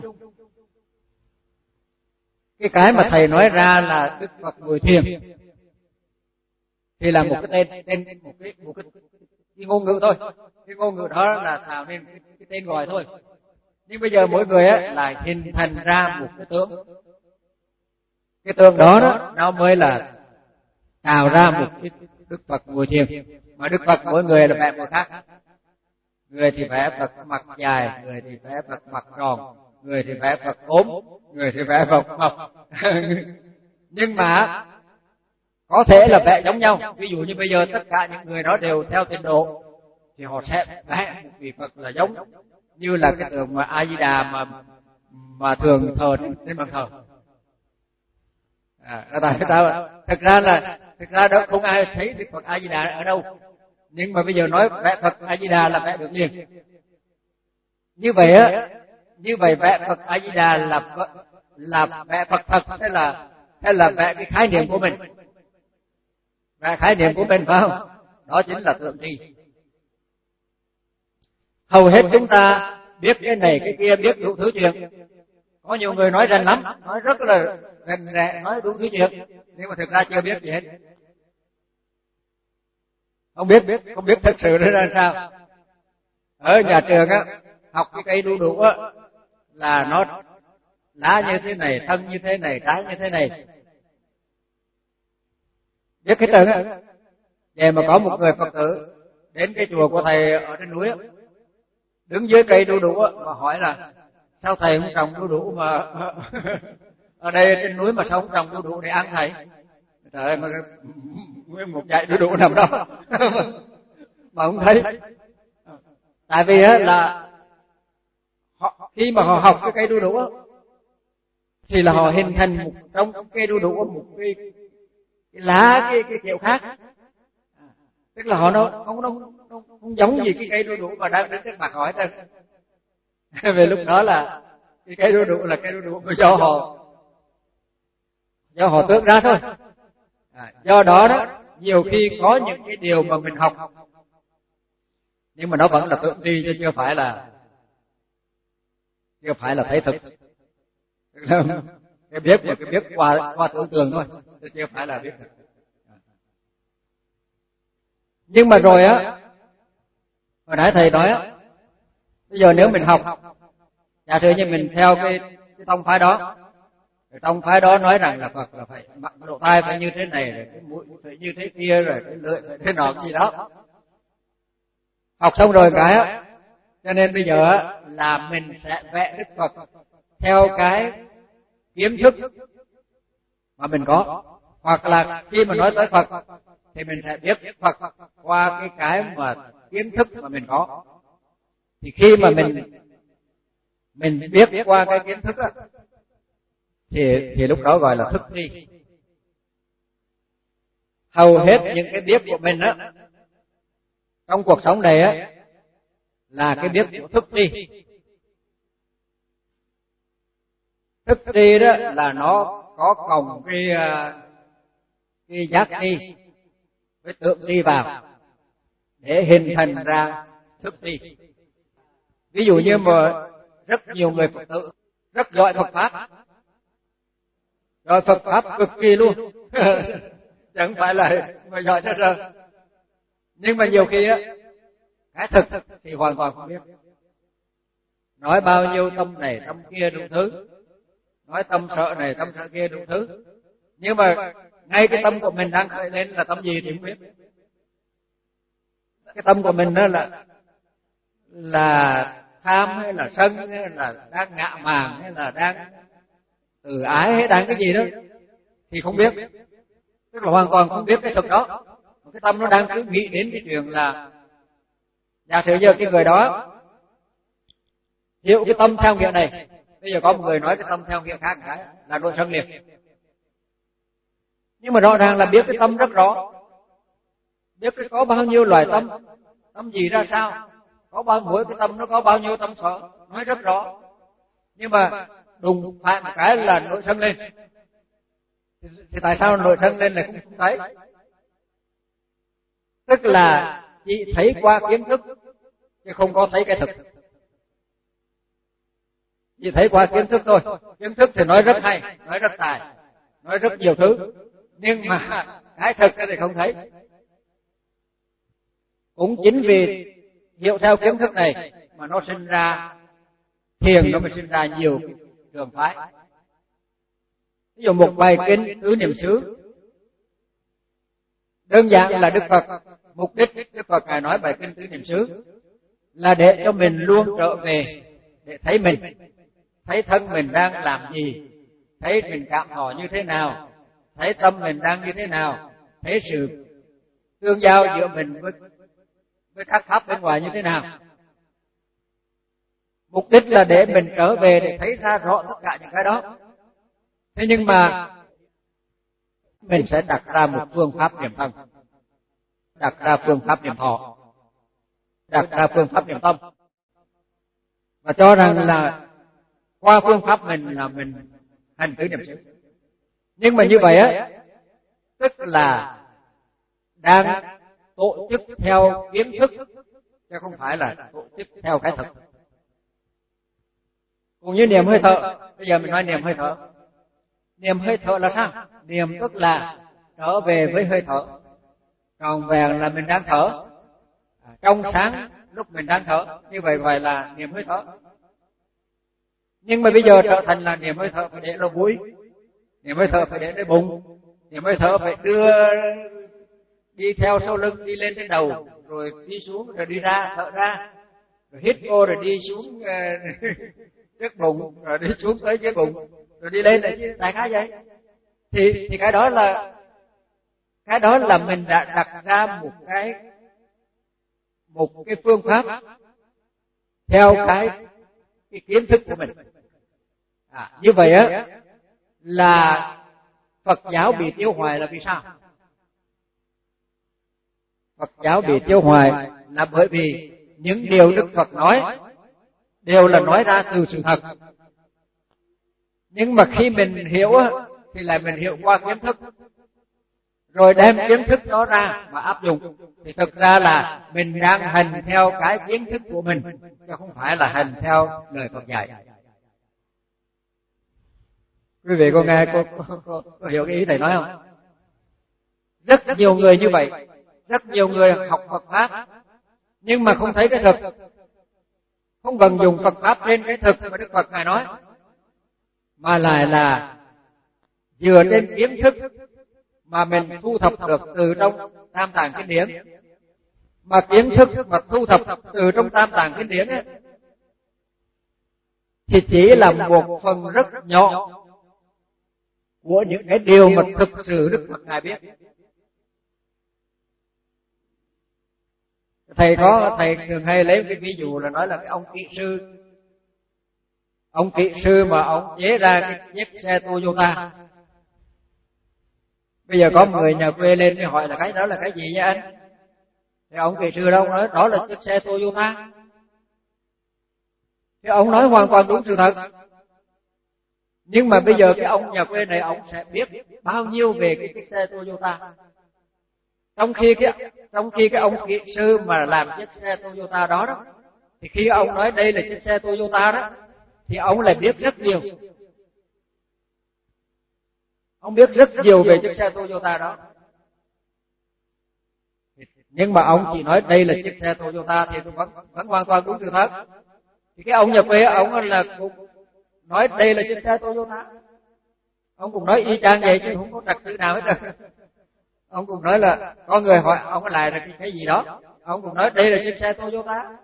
Cái cái mà thầy nói ra là Đức Phật ngồi thiền thì là một cái tên, tên một cái một cái, cái ngôn ngữ thôi. Cái ngôn ngữ đó là tạo nên cái, cái tên gọi thôi. Nhưng bây giờ mỗi người á lại hình thành ra một cái tượng. Cái tượng đó đó nó mới là tạo ra một cái Đức Phật ngồi thiền. Mà Đức Phật mỗi người là vẽ một khác. Người thì vẽ Phật mặt dài, người thì vẽ Phật mặt tròn, người thì vẽ Phật ốm, người thì vẽ Phật mập. Nhưng mà có thể là vẽ giống nhau. Ví dụ như bây giờ tất cả những người đó đều theo tịnh độ, thì họ sẽ vẽ một vị Phật là giống như là cái tượng mà A Di Đà mà mà thường thờ trên bàn thờ. À, tại sao? Thực ra là thực ra đó không ai thấy Đức Phật A Di Đà ở đâu. Nhưng mà bây giờ nói vẽ Phật A Di Đà là vẽ được liền. Như vậy á, như vậy vẽ Phật A Di Đà là là vẽ Phật thật hay là hay là vẽ cái khái niệm của mình? Vẽ khái niệm của mình phải không? Đó chính là tượng trì. Hầu hết chúng ta biết cái này cái kia, biết đủ thứ chuyện. Có nhiều người nói rành lắm, nói rất là rành rẽ, nói đủ thứ chuyện, nhưng mà thực ra chưa biết gì hết. Không biết, biết không biết thật sự nó ra sao. Ở nhà trường á, học cái cây đu đủ á, là nó lá như thế này, thân như thế này, trái như thế này. Biết hết trơn á. Vậy mà có một người Phật tử đến cái chùa của thầy ở trên núi á, đứng dưới cây đu đủ á, mà hỏi là sao thầy không trồng đu đủ mà ở đây trên núi mà sao không trồng đu đủ để ăn thầy? Trời ơi, mà nguyên một dãy đu đủ nằm đó mà không thấy. Tại vì á là họ, khi mà họ học cái cây đu đủ á, thì là họ hình thành một trong cây đu đủ một cái, cái lá cái, cái kiểu khác. Tức là họ nó không nó không, không giống gì cái cây đu đủ mà đang đứng trước mặt hỏi thôi. Về lúc đó là cái cây đu đủ là cây đu đủ của do họ do họ tước ra thôi. À, do đó đó nhiều khi có những cái điều mà mình học nhưng mà nó vẫn là tượng trì, chứ chưa phải là chưa phải là thấy thực. Cái biết mà cái biết qua qua tưởng tượng thôi, chứ chưa phải là biết thực. Nhưng mà rồi á, hồi nãy thầy nói á, bây giờ nếu mình học Giả sử như mình theo cái, cái tông phái đó, cái tông phái đó nói rằng là Phật là phải mặt độ tai phải như thế này, rồi cái mũi phải như thế kia, rồi cái lưỡi phải thế nọ gì đó. Học xong rồi cái á, cho nên bây giờ á, là mình sẽ vẽ Đức Phật theo cái kiến thức mà mình có, hoặc là khi mà nói tới Phật thì mình sẽ biết Phật qua cái cái mà kiến thức mà mình có. Thì khi mà mình mình biết qua cái kiến thức á, thì thì lúc đó gọi là thức tri. Hầu hết những cái biết của mình á trong cuộc sống này á là cái biết của thức tri. Thức tri đó là nó có cộng cái cái giác tri với tượng tri vào để hình thành ra thức tri. Ví dụ như mà rất nhiều người Phật tử rất giỏi Phật pháp, giỏi Phật pháp cực kỳ luôn, chẳng phải là mà giỏi sơ sơ, nhưng mà nhiều khi á cái thực thì hoàn toàn không biết. Nói bao nhiêu tâm này tâm kia đủ thứ, nói tâm sợ này tâm sợ kia đủ thứ, nhưng mà ngay cái tâm của mình đang khởi lên là tâm gì thì không biết. Cái tâm của mình đó là là tham hay là sân, hay là đang ngạ mạn, hay là đang từ ái, hay đang cái gì đó thì không biết. Tức là hoàn toàn không biết cái thực đó. Cái tâm nó đang cứ nghĩ đến cái chuyện là, giả sử giờ cái người đó hiểu cái tâm theo nghĩa này, bây giờ có một người nói cái tâm theo nghĩa khác cái là nội sân liền. Nhưng mà rõ ràng là biết cái tâm rất rõ, biết cái có bao nhiêu loại tâm, tâm gì ra sao, có bao mỗi cái tâm nó có bao nhiêu tâm sở, nói rất rõ. Nhưng mà đùng phải một cái là nội sân lên, thì, thì tại sao nội sân lên lại không, không thấy? Tức là chỉ thấy qua kiến thức chứ không có thấy cái thực. Chỉ thấy qua kiến thức thôi. Kiến thức thì nói rất hay, nói rất tài, nói rất nhiều thứ, nhưng mà cái thực thì không thấy. Cũng chính vì hiểu theo kiến thức này mà nó sinh ra thiền, nó mới sinh ra nhiều trường phái. Ví dụ một bài kinh tứ niệm xứ, đơn giản là Đức Phật mục đích Đức Phật ngài nói bài kinh tứ niệm xứ là để cho mình luôn trở về để thấy mình, thấy thân mình đang làm gì, thấy mình cảm thọ như thế nào, thấy tâm mình đang như thế nào, thấy sự tương giao giữa mình với với các pháp bên ngoài như thế nào. Mục đích là để mình trở về để thấy ra rõ tất cả những cái đó. Thế nhưng mà mình sẽ đặt ra một phương pháp niệm thân, đặt ra phương pháp niệm thọ, đặt ra phương pháp niệm tâm, và cho rằng là qua phương pháp mình là mình hành tứ niệm xứ. Nhưng mà như vậy á, tức là đang tổ chức theo kiến thức chứ không phải là tổ chức theo cái thực. Cũng như niệm hơi thở, bây giờ mình nói niệm hơi thở. Niệm hơi thở là sao? Niệm tức là trở về với hơi thở, tròn vẹn là mình đang thở, trong sáng lúc mình đang thở, như vậy gọi là niệm hơi thở. Nhưng mà bây giờ trở thành là niệm hơi thở phải để lỗ mũi, niệm hơi thở phải để nơi bụng, niệm hơi thở phải đưa đi theo sau lưng, đi lên trên đầu, rồi đi xuống, rồi đi ra, thở ra, rồi hít vô, rồi đi xuống trước bụng, rồi đi xuống tới dưới bụng, rồi đi lên lại đại khái vậy. Thì thì cái đó là cái đó là mình đã đặt ra một cái một cái phương pháp theo cái cái kiến thức của mình. À, như vậy á là Phật giáo bị tiêu hoài là vì sao? Phật giáo bị tiêu hoài là bởi vì những điều Đức Phật nói đều là nói ra từ sự thật. Nhưng mà khi mình hiểu thì là mình hiểu qua kiến thức, rồi đem kiến thức đó ra mà áp dụng, thì thực ra là mình đang hành theo cái kiến thức của mình, chứ không phải là hành theo lời Phật dạy. Quý vị có nghe, có, có, có, có hiểu cái ý thầy nói không? Rất nhiều người như vậy, rất nhiều người học Phật pháp nhưng mà không thấy cái thực, không vận dụng Phật pháp trên cái thực mà Đức Phật ngài nói, mà lại là dựa trên kiến thức mà mình thu thập được từ trong Tam Tạng Kinh Điển. Mà kiến thức mà thu thập từ trong Tam Tạng Kinh Điển ấy, thì chỉ là một phần rất nhỏ của những cái điều mà thực sự Đức Phật ngài biết. Thầy có thầy thường hay lấy cái ví dụ là nói là cái ông kỹ sư, ông kỹ sư mà ông chế ra cái chiếc xe Toyota. Bây giờ có một người nhà quê lên mới hỏi là cái đó là cái gì nha anh? Thì ông kỹ sư đâu nói đó là chiếc xe Toyota. Thì ông nói hoàn toàn đúng sự thật. Nhưng mà bây giờ cái ông nhà quê này ông sẽ biết bao nhiêu về cái chiếc xe Toyota? Trong khi cái trong khi cái ông kỹ sư mà làm chiếc xe Toyota đó đó, thì khi ông nói đây là chiếc xe Toyota đó, thì ông lại biết rất nhiều. Ông biết rất nhiều về chiếc xe Toyota đó. Nhưng mà ông chỉ nói đây là chiếc xe Toyota thì vẫn vẫn hoàn toàn đúng sự thật. Thì cái ông nhà quê ông là cũng nói đây là chiếc xe Toyota. Ông cũng nói y chang vậy chứ không có trật tự nào hết rồi. Ông cũng nói là có người hỏi ông có lại là cái, cái gì đó, ông cũng nói đây là chiếc xe Toyota.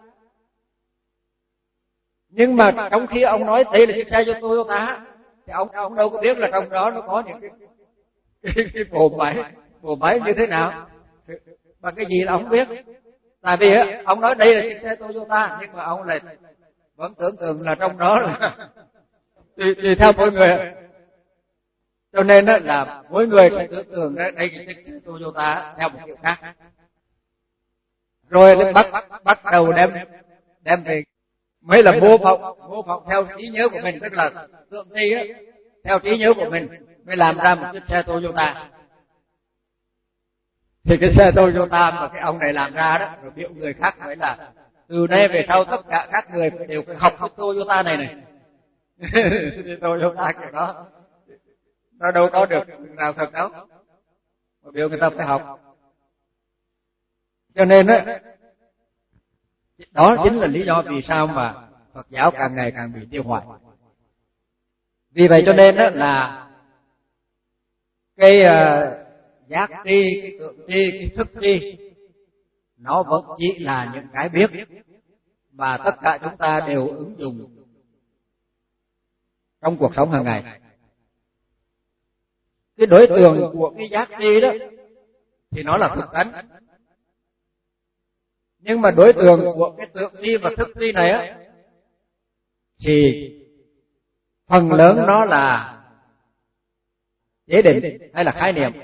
Nhưng mà trong khi ông nói đây là chiếc xe Toyota thì ông ông đâu có biết là trong đó nó có những cái cái, cái bộ máy bộ máy như thế nào, bằng cái gì là ông biết. Tại vì ông nói đây là chiếc xe Toyota nhưng mà ông lại vẫn tưởng tượng là trong đó là tùy, tùy theo mỗi người. Cho nên đó là mỗi người sẽ tưởng tượng đây là chiếc xe Toyota theo một kiểu khác. Rồi bắt bắt đầu đem đem về mới là mô phỏng mô phỏng theo trí nhớ của mình, tức là tượng thi á, theo trí nhớ của mình mới làm ra một chiếc xe Toyota. Thì cái xe Toyota mà cái ông này làm ra đó, rồi biểu người khác nói là từ nay về sau tất cả các người đều phải học cái Toyota này này. Toyota kiểu đó nó đâu có được nào thật đâu, mà biểu người ta phải học. Cho nên đó, đó chính là lý do vì sao mà Phật giáo càng ngày càng bị tiêu hoại. Vì vậy cho nên đó là cái uh, giác tri, cái tượng tri, cái thức tri nó vẫn chỉ là những cái biết mà tất cả chúng ta đều ứng dụng trong cuộc sống hàng ngày. Cái đối tượng của cái giác tri đó thì nó là thực tánh, nhưng mà đối tượng của cái tượng tri và thức tri này á thì phần lớn nó là chế định hay là khái niệm.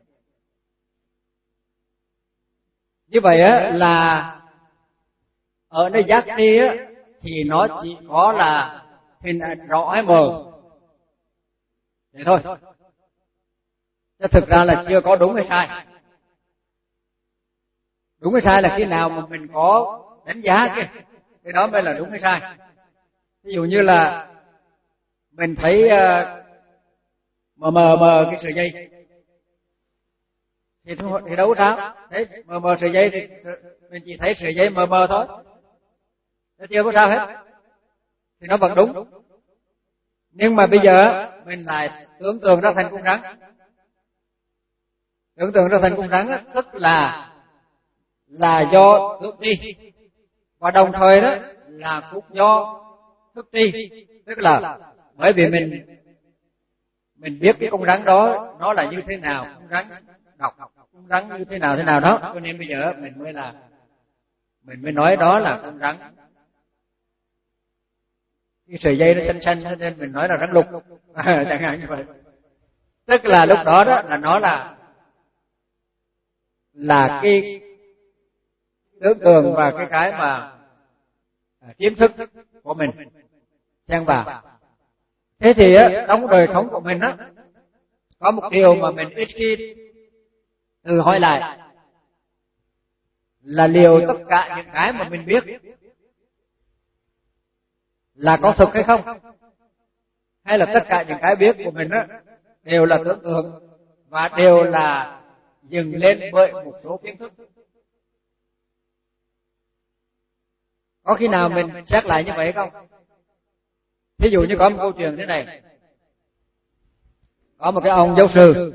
Như vậy á là ở nơi giác tri á thì nó chỉ có là hình ảnh rõ hay mờ vậy thôi, chứ thực ra là chưa có đúng hay sai. Đúng hay sai là khi nào mà mình có đánh giá kia, cái đó mới là đúng hay sai. Ví dụ như là mình thấy uh, mờ mờ mờ cái sợi dây thì, thì đâu có sao, thấy mờ mờ sợi dây thì mình chỉ thấy sợi dây mờ mờ thôi, nó chưa có sao hết, thì nó vẫn đúng. Nhưng mà bây giờ mình lại tưởng tượng ra thành con rắn, tưởng tượng ra thành con rắn đó, tức là là do thức tri, và đồng thời đó là cũng do thức tri, tức là bởi vì mình mình biết cái con rắn đó nó là như thế nào, con rắn độc, con rắn như thế nào thế nào đó, cho nên bây giờ mình mới là mình mới nói đó là con rắn. Cái sợi dây nó xanh xanh nên mình nói là rắn lục, à, chẳng hạn như vậy. Tức là lúc đó đó là nó là là cái tưởng tượng và cái cái mà kiến thức của mình xen vào. Thế thì á, trong đời sống của mình á có một điều mà mình ít khi tự hỏi lại là liệu tất cả những cái mà mình biết là có thực hay không, hay là tất cả những cái biết của mình á đều là tưởng tượng và đều là dừng lên bởi một số kiến thức. Có khi nào mình xét lại như vậy không? Ví dụ như có một câu chuyện thế này. Có một cái ông giáo sư,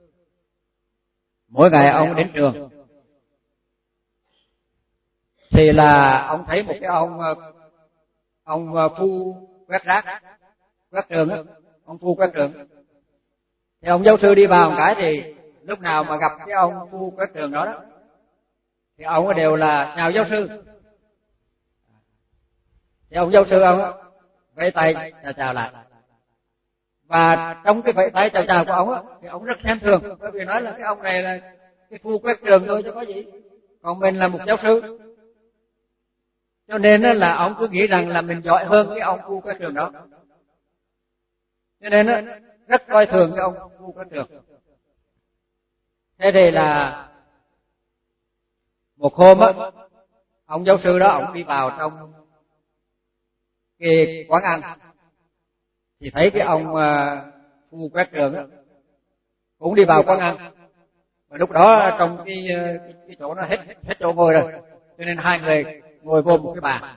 mỗi ngày ông đến trường thì là ông thấy một cái ông ông phu quét rác, quét trường á, ông phu quét trường. Thì ông giáo sư đi vào một cái thì lúc nào mà gặp cái ông phu quét trường đó đó thì ông đều là chào giáo sư. Thì ông giáo sư ông vẫy tay chào chào lại. Và trong cái vẫy tay chào chào của ông á thì ông rất xem thường, bởi vì nói là cái ông này là cái phu quét trường thôi chứ có gì, còn mình là một giáo sư. Cho nên là ông cứ nghĩ rằng là mình giỏi hơn cái ông phu quét trường đó. Cho nên rất coi thường cái ông phu quét trường. Thế thì là một hôm á, ông giáo sư đó ông đi vào trong cái quán ăn thì thấy cái ông phu quét trường á cũng đi vào quán ăn. Và lúc đó trong cái cái, cái chỗ nó hết hết chỗ ngồi rồi, cho nên hai người ngồi vô một cái bàn.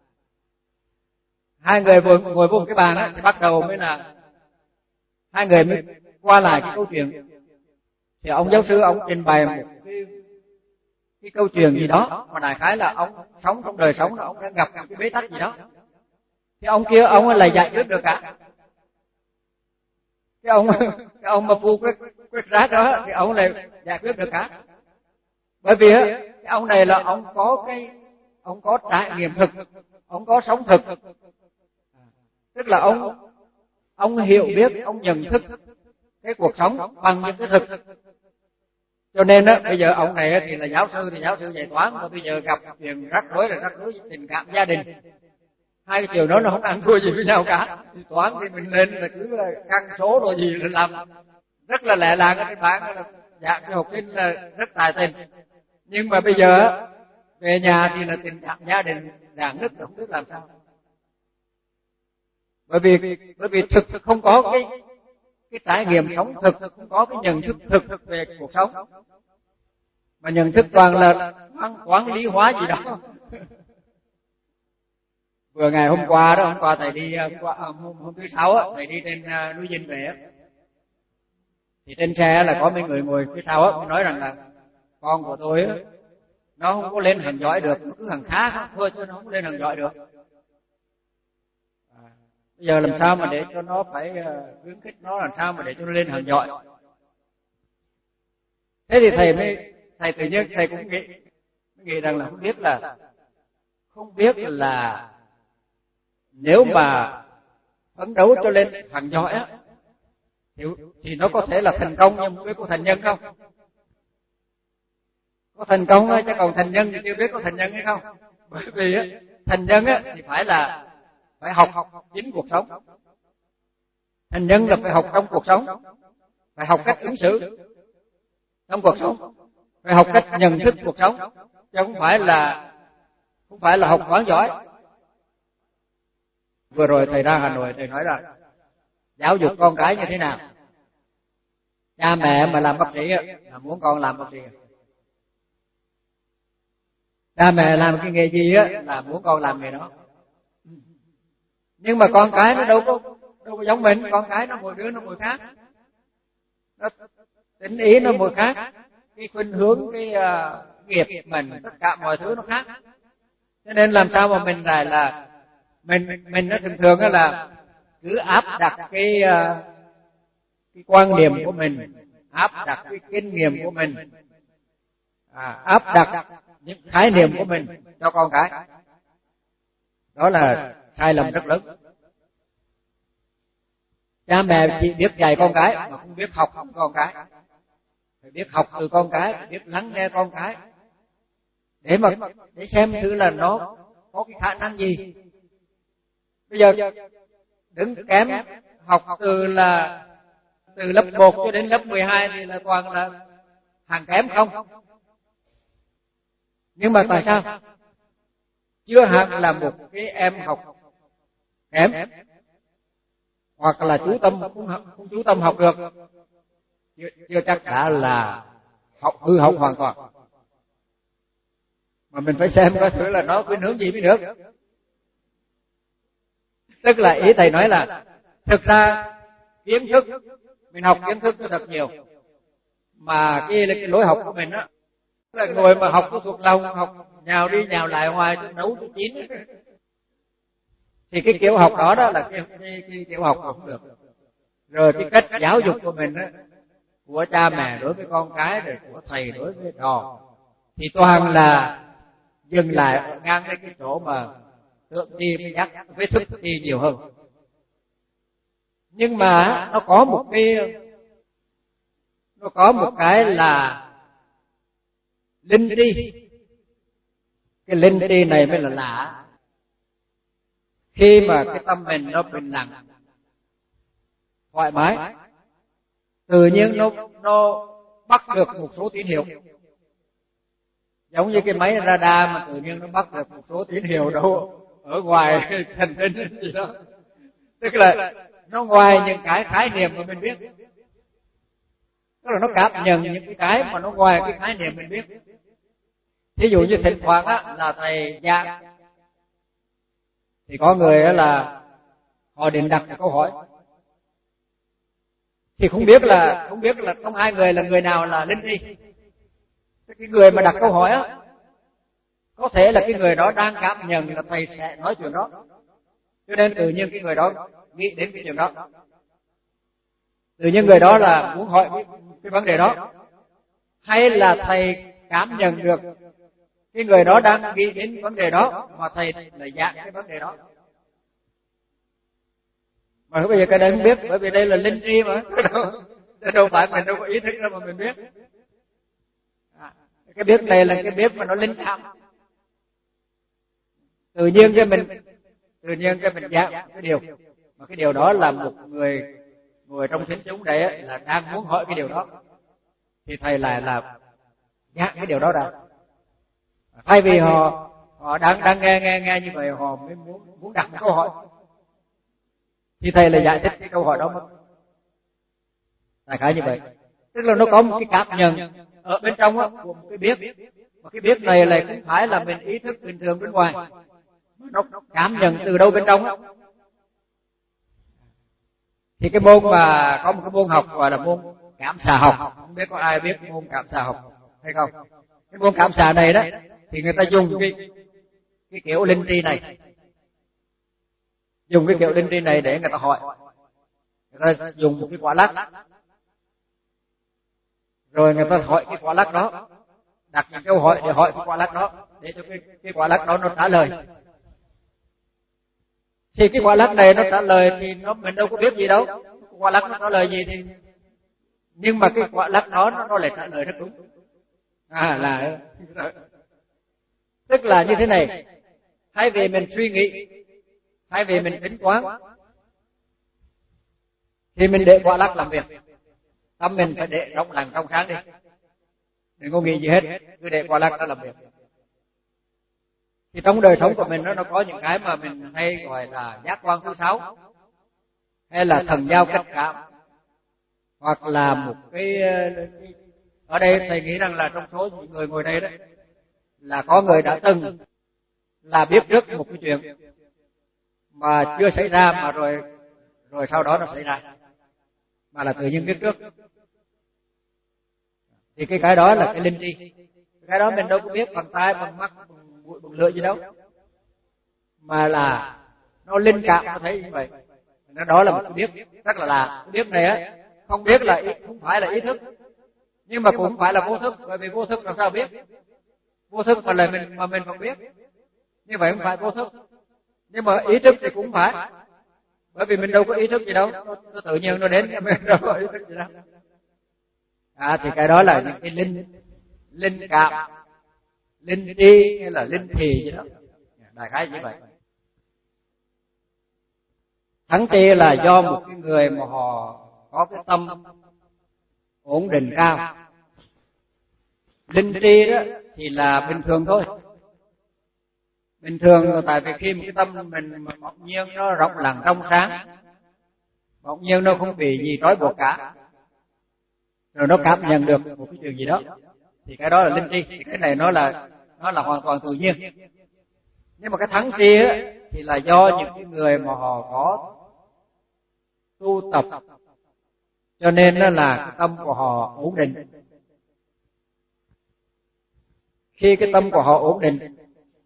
Hai người vừa ngồi vô một cái bàn á thì bắt đầu mới là hai người mới qua lại cái câu chuyện. Thì ông giáo sư ông trình bày một cái cái câu chuyện gì đó mà đại khái là ông sống trong đời sống là ông đã gặp một cái bế tắc gì đó. Thì ông kia ông lại giải quyết được cả. Cái ông cái ông mà phu quét quét rác đó thì ông lại giải quyết được cả. Bởi vì á cái ông này là ông có cái ông có trải nghiệm thực, ông có sống thực. Tức là ông ông hiểu biết, ông nhận thức cái cuộc sống bằng những cái thực. Cho nên á bây giờ ông này thì là giáo sư thì giáo sư dạy toán, mà bây giờ gặp chuyện rắc rối là rắc rối tình cảm gia đình. Hai cái trường đó nó không ăn thua gì với nhau cả. Thì toán thì mình lên là cứ là căn số rồi gì là làm rất là lẹ làng ở trên bảng, là dạng cho học sinh là rất tài tình. Nhưng mà bây giờ về nhà thì là tình cảm gia đình rạn nứt, không biết làm sao. Bởi vì bởi vì thực không có cái cái trải nghiệm sống thực, không có cái nhận thức thực về cuộc sống, mà nhận thức toàn là quản lý hóa gì đó. Vừa ngày hôm qua đó, hôm qua thầy đi hôm, qua, hôm, hôm thứ sáu á, thầy đi trên uh, núi Dinh về á, thì trên xe là có mấy người ngồi phía sau á, mới nói rằng là con của tôi á, nó không có lên hàng giỏi được, nó cứ hàng khá thôi chứ nó không lên hàng giỏi được. À, bây giờ làm sao mà để cho nó phải uh, khuyến khích nó, làm sao mà để cho nó lên hàng giỏi. Thế thì thầy mới thầy tự nhiên thầy cũng nghĩ mới nghĩ rằng là không biết là không biết là nếu mà phấn đấu cho lên hàng giỏi á thì, thì nó có thể là thành công nhưng không biết có thành nhân không? Có thành công thôi, chứ còn thành nhân thì chưa biết có thành nhân hay không. Bởi vì á thành nhân á thì phải là phải học học chính cuộc sống. Thành nhân là phải học trong cuộc sống, phải học cách ứng xử trong cuộc sống, phải học cách nhận thức cuộc sống, chứ không phải là không phải là học toán giỏi. Vừa rồi thầy ra Hà Nội thầy nói là giáo dục con cái như thế nào. Cha mẹ mà làm bác sĩ là muốn con làm bác sĩ, cha mẹ làm cái nghề gì á là muốn con làm nghề đó. Nhưng mà con cái nó đâu có đâu có giống mình, con cái nó mỗi đứa nó mỗi khác, nó tính ý nó mỗi khác, cái khuynh hướng cái uh, nghiệp mình, tất cả mọi thứ nó khác. Cho nên làm sao mà mình lại là mình mình nó thường thường là cứ áp đặt cái uh, cái quan điểm của mình, áp đặt cái kinh nghiệm của mình, à, áp đặt những khái niệm của mình cho con cái. Đó là sai lầm rất lớn. Cha mẹ chỉ biết dạy con cái mà không biết học con cái. Phải biết học từ con cái, phải biết lắng nghe con cái, để mà để xem thử là nó có cái khả năng gì. Bây giờ đứng kém học từ là từ lớp một cho đến lớp mười hai thì là toàn là hàng kém không. Nhưng mà tại sao chưa hẳn là một cái em học kém, hoặc là chú tâm không, không chú tâm học được, chưa, chưa chắc đã là học hư hỏng hoàn toàn. mà mình phải xem coi thử là nó khuynh hướng gì mới được. Tức là ý thầy nói là thực ra kiến thức, mình học kiến thức thật nhiều, mà cái, cái lối học của mình á là ngồi mà học có thuộc lòng, học nhào đi nhào lại hoài cho nấu cho chín, thì cái kiểu học đó đó là cái, cái, cái kiểu học không được. Rồi cái cách giáo dục của mình á, của cha mẹ đối với con cái, rồi của thầy đối với trò, thì toàn là dừng lại ở ngang cái, cái chỗ mà tượng ti mới nhắc với thức ti nhiều hơn. Nhưng mà nó có một cái nó có một cái là linh tri. Cái linh tri này mới là lạ. Khi mà cái tâm mình nó bình lặng, thoải mái, tự nhiên nó nó bắt được một số tín hiệu. Giống như cái máy radar mà tự nhiên nó bắt được một số tín hiệu đâu ở ngoài hành tinh gì đó. Tức là nó ngoài những cái khái niệm mà mình biết. Tức là nó cảm nhận những cái cái mà nó ngoài cái khái niệm mình biết. Ví dụ như thỉnh thoảng á là thầy giảng, thì có người á là họ đến đặt câu hỏi, thì không biết là không biết là trong hai người là người nào là linh tri. Cái người mà đặt câu hỏi á, có thể là cái người đó đang cảm nhận là thầy sẽ nói chuyện đó, cho nên tự nhiên cái người đó nghĩ đến cái chuyện đó, tự nhiên người đó là muốn hỏi cái, cái vấn đề đó. Hay là thầy cảm nhận được cái người đó đang nghĩ đến vấn đề đó mà thầy lại giảng cái vấn đề đó. Mà bây giờ cái đấy không biết, bởi vì đây là linh tri mà, đâu, đâu phải mình đâu có ý thức đâu mà mình biết. À, cái biết này là cái biết mà nó linh cảm. Tự nhiên cái mình tự nhiên cái mình giảng cái điều, mà cái điều đó là một người ngồi trong thính chúng đấy là đang muốn hỏi cái điều đó, thì thầy lại là giảng cái điều đó ra. Thay vì họ họ đang đang nghe nghe nghe như vậy, họ mới muốn muốn đặt một câu hỏi, thì thầy lại giải thích cái câu hỏi đó mất. Đại khái như vậy. Tức là nó có một cái cảm nhận ở bên trong á của một cái biết, mà cái biết này lại không phải là mình ý thức bình thường bên ngoài, nó cảm nhận từ đâu bên trong á. Thì cái môn mà có một cái môn học gọi là môn cảm xạ học, không biết có ai biết môn cảm xạ học hay không? Cái môn cảm xạ này đó thì người ta dùng cái cái kiểu linh tri này, dùng cái kiểu linh tri này để người ta hỏi. Người ta dùng một cái quả lắc, rồi người ta hỏi cái quả lắc đó, đặt những câu hỏi để hỏi cái quả lắc đó, để cho cái cái quả lắc đó nó trả lời. Thì cái quả lắc này nó trả lời thì nó mình đâu có biết gì đâu, quả lắc nó trả lời gì thì, nhưng mà cái quả lắc đó nó, nó lại trả lời rất đúng. À là tức là như thế này, thay vì mình suy nghĩ, thay vì mình tính toán, thì mình để quả lắc làm việc. Tâm mình phải để trong lành trong sáng đi, đừng có nghĩ gì hết, cứ để quả lắc nó làm việc. Thì trong đời sống của mình nó nó có những cái mà mình hay gọi là giác quan thứ sáu, hay là thần giao cách cảm, hoặc là một cái, ở đây thầy nghĩ rằng là trong số những người ngồi đây đó là có người đã từng là biết trước một cái chuyện mà chưa xảy ra, mà rồi rồi sau đó nó xảy ra, mà là tự nhiên biết trước. Thì cái cái đó là cái linh tri. Cái đó mình đâu có biết bằng tai, bằng mắt, bằng mũi, bằng lưỡi gì đâu, mà là nó linh cảm, nó thấy như vậy. Nó đó là một cái biết rất là lạ. Cái biết này á, không biết là không phải là ý thức, nhưng mà cũng không phải là vô thức, bởi vì vô thức làm sao biết? Vô thức mà là mình mà mình không biết, như vậy không phải vô thức. Nhưng mà ý thức thì cũng phải, bởi vì mình đâu có ý thức gì đâu, nó, nó tự nhiên nó đến, mình đâu có ý thức gì đâu. À thì cái đó là những cái linh linh cảm, linh tri hay là linh thì gì đó, đại khái như vậy. Thắng tri là do một cái người mà họ có cái tâm ổn định cao. Linh tri đó thì là bình thường thôi. Bình thường tại vì khi một cái tâm mình bỗng nhiên nó rộng lặng trong sáng, bỗng nhiên nó không bị gì trói buộc cả, rồi nó cảm nhận được một cái chuyện gì đó, thì cái đó là linh tri. Thì cái này nó là nó là hoàn toàn tự nhiên. Nhưng mà cái thắng tri á thì là do những cái người mà họ có tu tập, cho nên nó là cái tâm của họ ổn định. Khi cái tâm của họ ổn định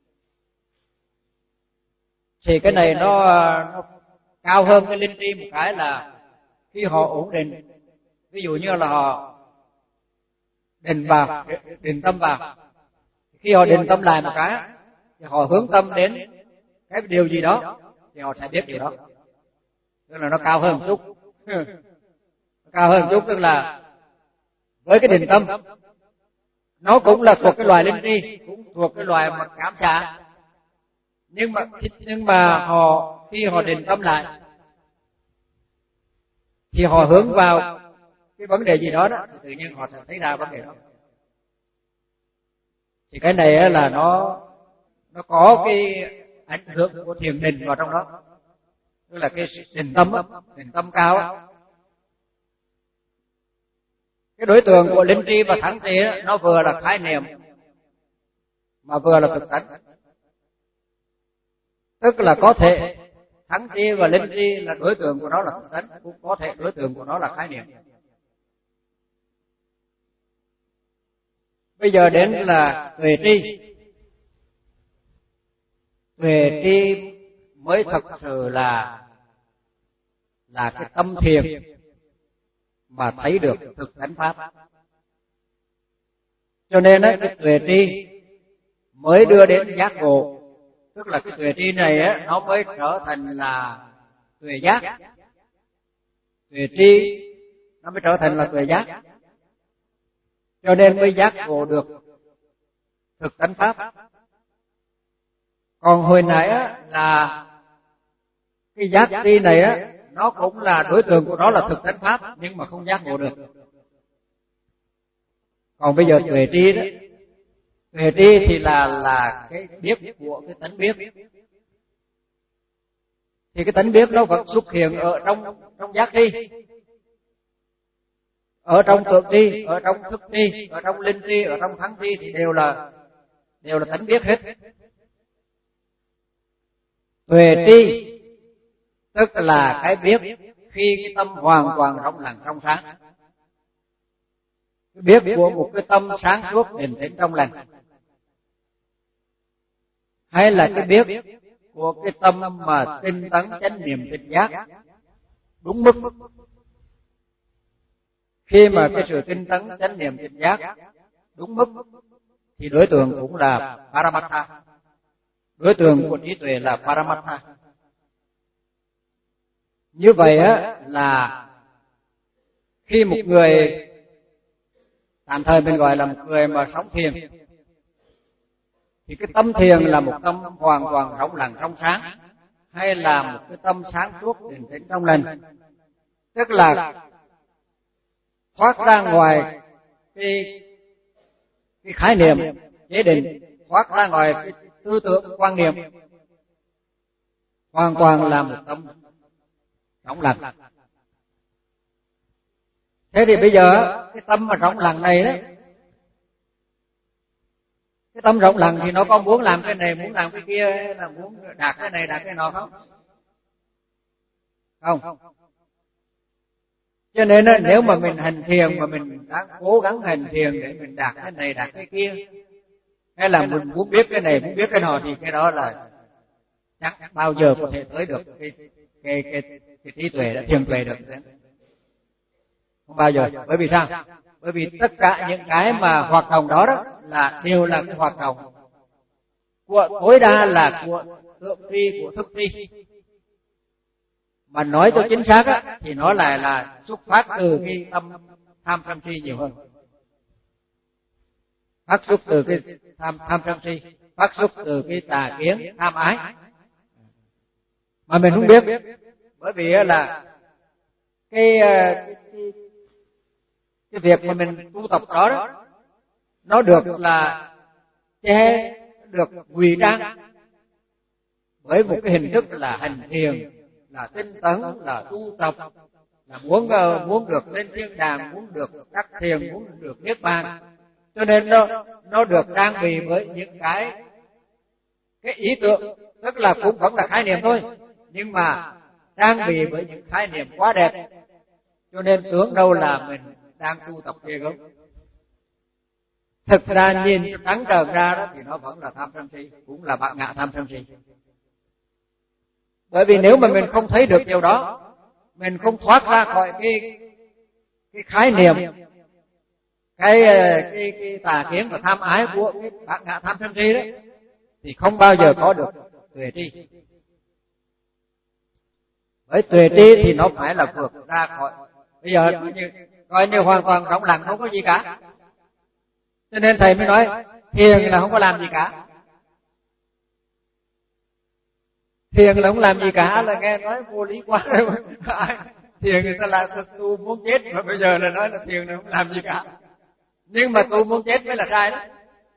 thì cái này nó, nó cao hơn cái linh tri một cái là khi họ ổn định, ví dụ như là họ định vào, định tâm vào, khi họ định tâm lại một cái thì họ hướng tâm đến cái điều gì đó thì họ sẽ biết điều đó, tức là nó cao hơn một chút. Cao hơn một chút tức là với cái định tâm nó cũng là thuộc cái loài linh tri, cũng thuộc cái loài mà cảm xạ, nhưng mà nhưng mà họ khi họ định tâm lại thì họ hướng vào cái vấn đề gì đó đó thì tự nhiên họ sẽ thấy ra vấn đề đó. Thì cái này là nó nó có cái ảnh hưởng của thiền định vào trong đó, tức là cái định tâm á, định tâm cao á. Cái đối tượng của linh tri và thắng tri á, nó vừa là khái niệm mà vừa là thực tánh, tức là có thể thắng tri và linh tri là đối tượng của nó là thực tánh, cũng có thể đối tượng của nó là khái niệm. Bây giờ đến là tuệ tri. Tuệ tri mới thật sự là là cái tâm thiền mà thấy được thực tánh pháp. Cho nên á, cái tuệ tri mới đưa đến giác ngộ, tức là cái tuệ tri này á, nó mới trở thành là tuệ giác. Tuệ tri nó mới trở thành là tuệ giác, cho nên mới giác ngộ được thực tánh pháp. Còn hồi nãy á, là cái giác tri này á, nó cũng là đối tượng của nó là thực tánh pháp, nhưng mà không giác ngộ được. Còn bây giờ tuệ tri đó, tuệ tri thì là là cái biết của cái tánh biết. Thì cái tánh biết nó vẫn xuất hiện ở trong trong giác tri, ở trong tượng tri, ở trong thức tri, ở trong linh tri, ở trong thắng tri thì đều là đều là tánh biết hết. Tuệ tri tức là cái biết khi cái tâm hoàn toàn rộng lặng trong sáng, cái biết của một cái tâm sáng suốt định tĩnh trong lành, hay là cái biết của cái tâm mà tinh tấn chánh niệm tỉnh giác đúng mức. Khi mà cái sự tinh tấn chánh niệm tỉnh giác đúng mức thì đối tượng cũng là Paramatha, đối tượng của trí tuệ là Paramatha. Như vậy á là khi một người tạm thời mình gọi là một người mà sống thiền, thì cái tâm thiền là một tâm hoàn toàn rộng lặng trong sáng, hay là một cái tâm sáng suốt định tĩnh trong lành, tức là thoát ra ngoài cái cái khái niệm chế định, thoát ra ngoài cái tư tưởng quan niệm, hoàn toàn là một tâm rộng lặng. Thế thì bây giờ cái tâm mà rộng lặng này đấy, cái tâm rộng lặng thì nó có muốn làm cái này, muốn làm cái kia, hay là muốn đạt cái này, đạt cái nọ không? Không. Cho nên nếu mà mình hành thiền mà mình đã cố gắng hành thiền để mình đạt cái này, đạt cái kia, hay là mình muốn biết cái này, muốn biết cái nọ, thì cái đó là chắc bao giờ có thể tới được cái cái cái, cái trí tuệ, đã thiền tuệ được. Không bao giờ. Bởi vì sao? Bởi vì tất cả những cái mà hoạt động đó đó là đều là cái hoạt động của tối đa là của tượng tri, của thức tri. Mà nói cho chính xác á, thì nó lại là xuất phát từ cái tâm tham sân si nhiều hơn, phát xuất từ cái tham tham sân si, phát xuất từ cái tà kiến tham ái mà mình không biết. Bởi vì là cái cái, cái, cái việc mà mình tu tập đó, đó nó được là che, được ngụy trang bởi một cái hình thức là hành thiền, là tinh tấn, là tu tập, là muốn muốn được lên thiên đàng, muốn được đắc thiền, muốn được niết bàn. Cho nên nó nó được trang bị với những cái cái ý tưởng, tức là cũng vẫn là khái niệm thôi, nhưng mà trang bị với những khái niệm quá đẹp, cho nên tưởng đâu là mình đang tu tập ghê gớm. Thực ra nhìn trắng trợn ra đó thì nó vẫn là tham sân si, cũng là bạt ngã tham sân si. Bởi vì nếu mà mình không thấy được điều đó, mình không thoát ra khỏi cái cái khái niệm, cái cái, cái tà kiến và tham ái của cái bạt ngã tham sân si đó, thì không bao giờ có được tuệ tri. Với tuệ tri thì nó phải là vượt ra khỏi, bây giờ coi như, coi như hoàn toàn rỗng lặng, không có gì cả. Cho nên thầy mới nói thiền là không có làm gì cả. Thiền là không làm gì cả là nghe nói vô lý quá rồi. Thiền người ta là tu muốn chết, mà bây giờ là nói là thiền là không làm gì cả. Nhưng mà tu muốn chết mới là sai đó.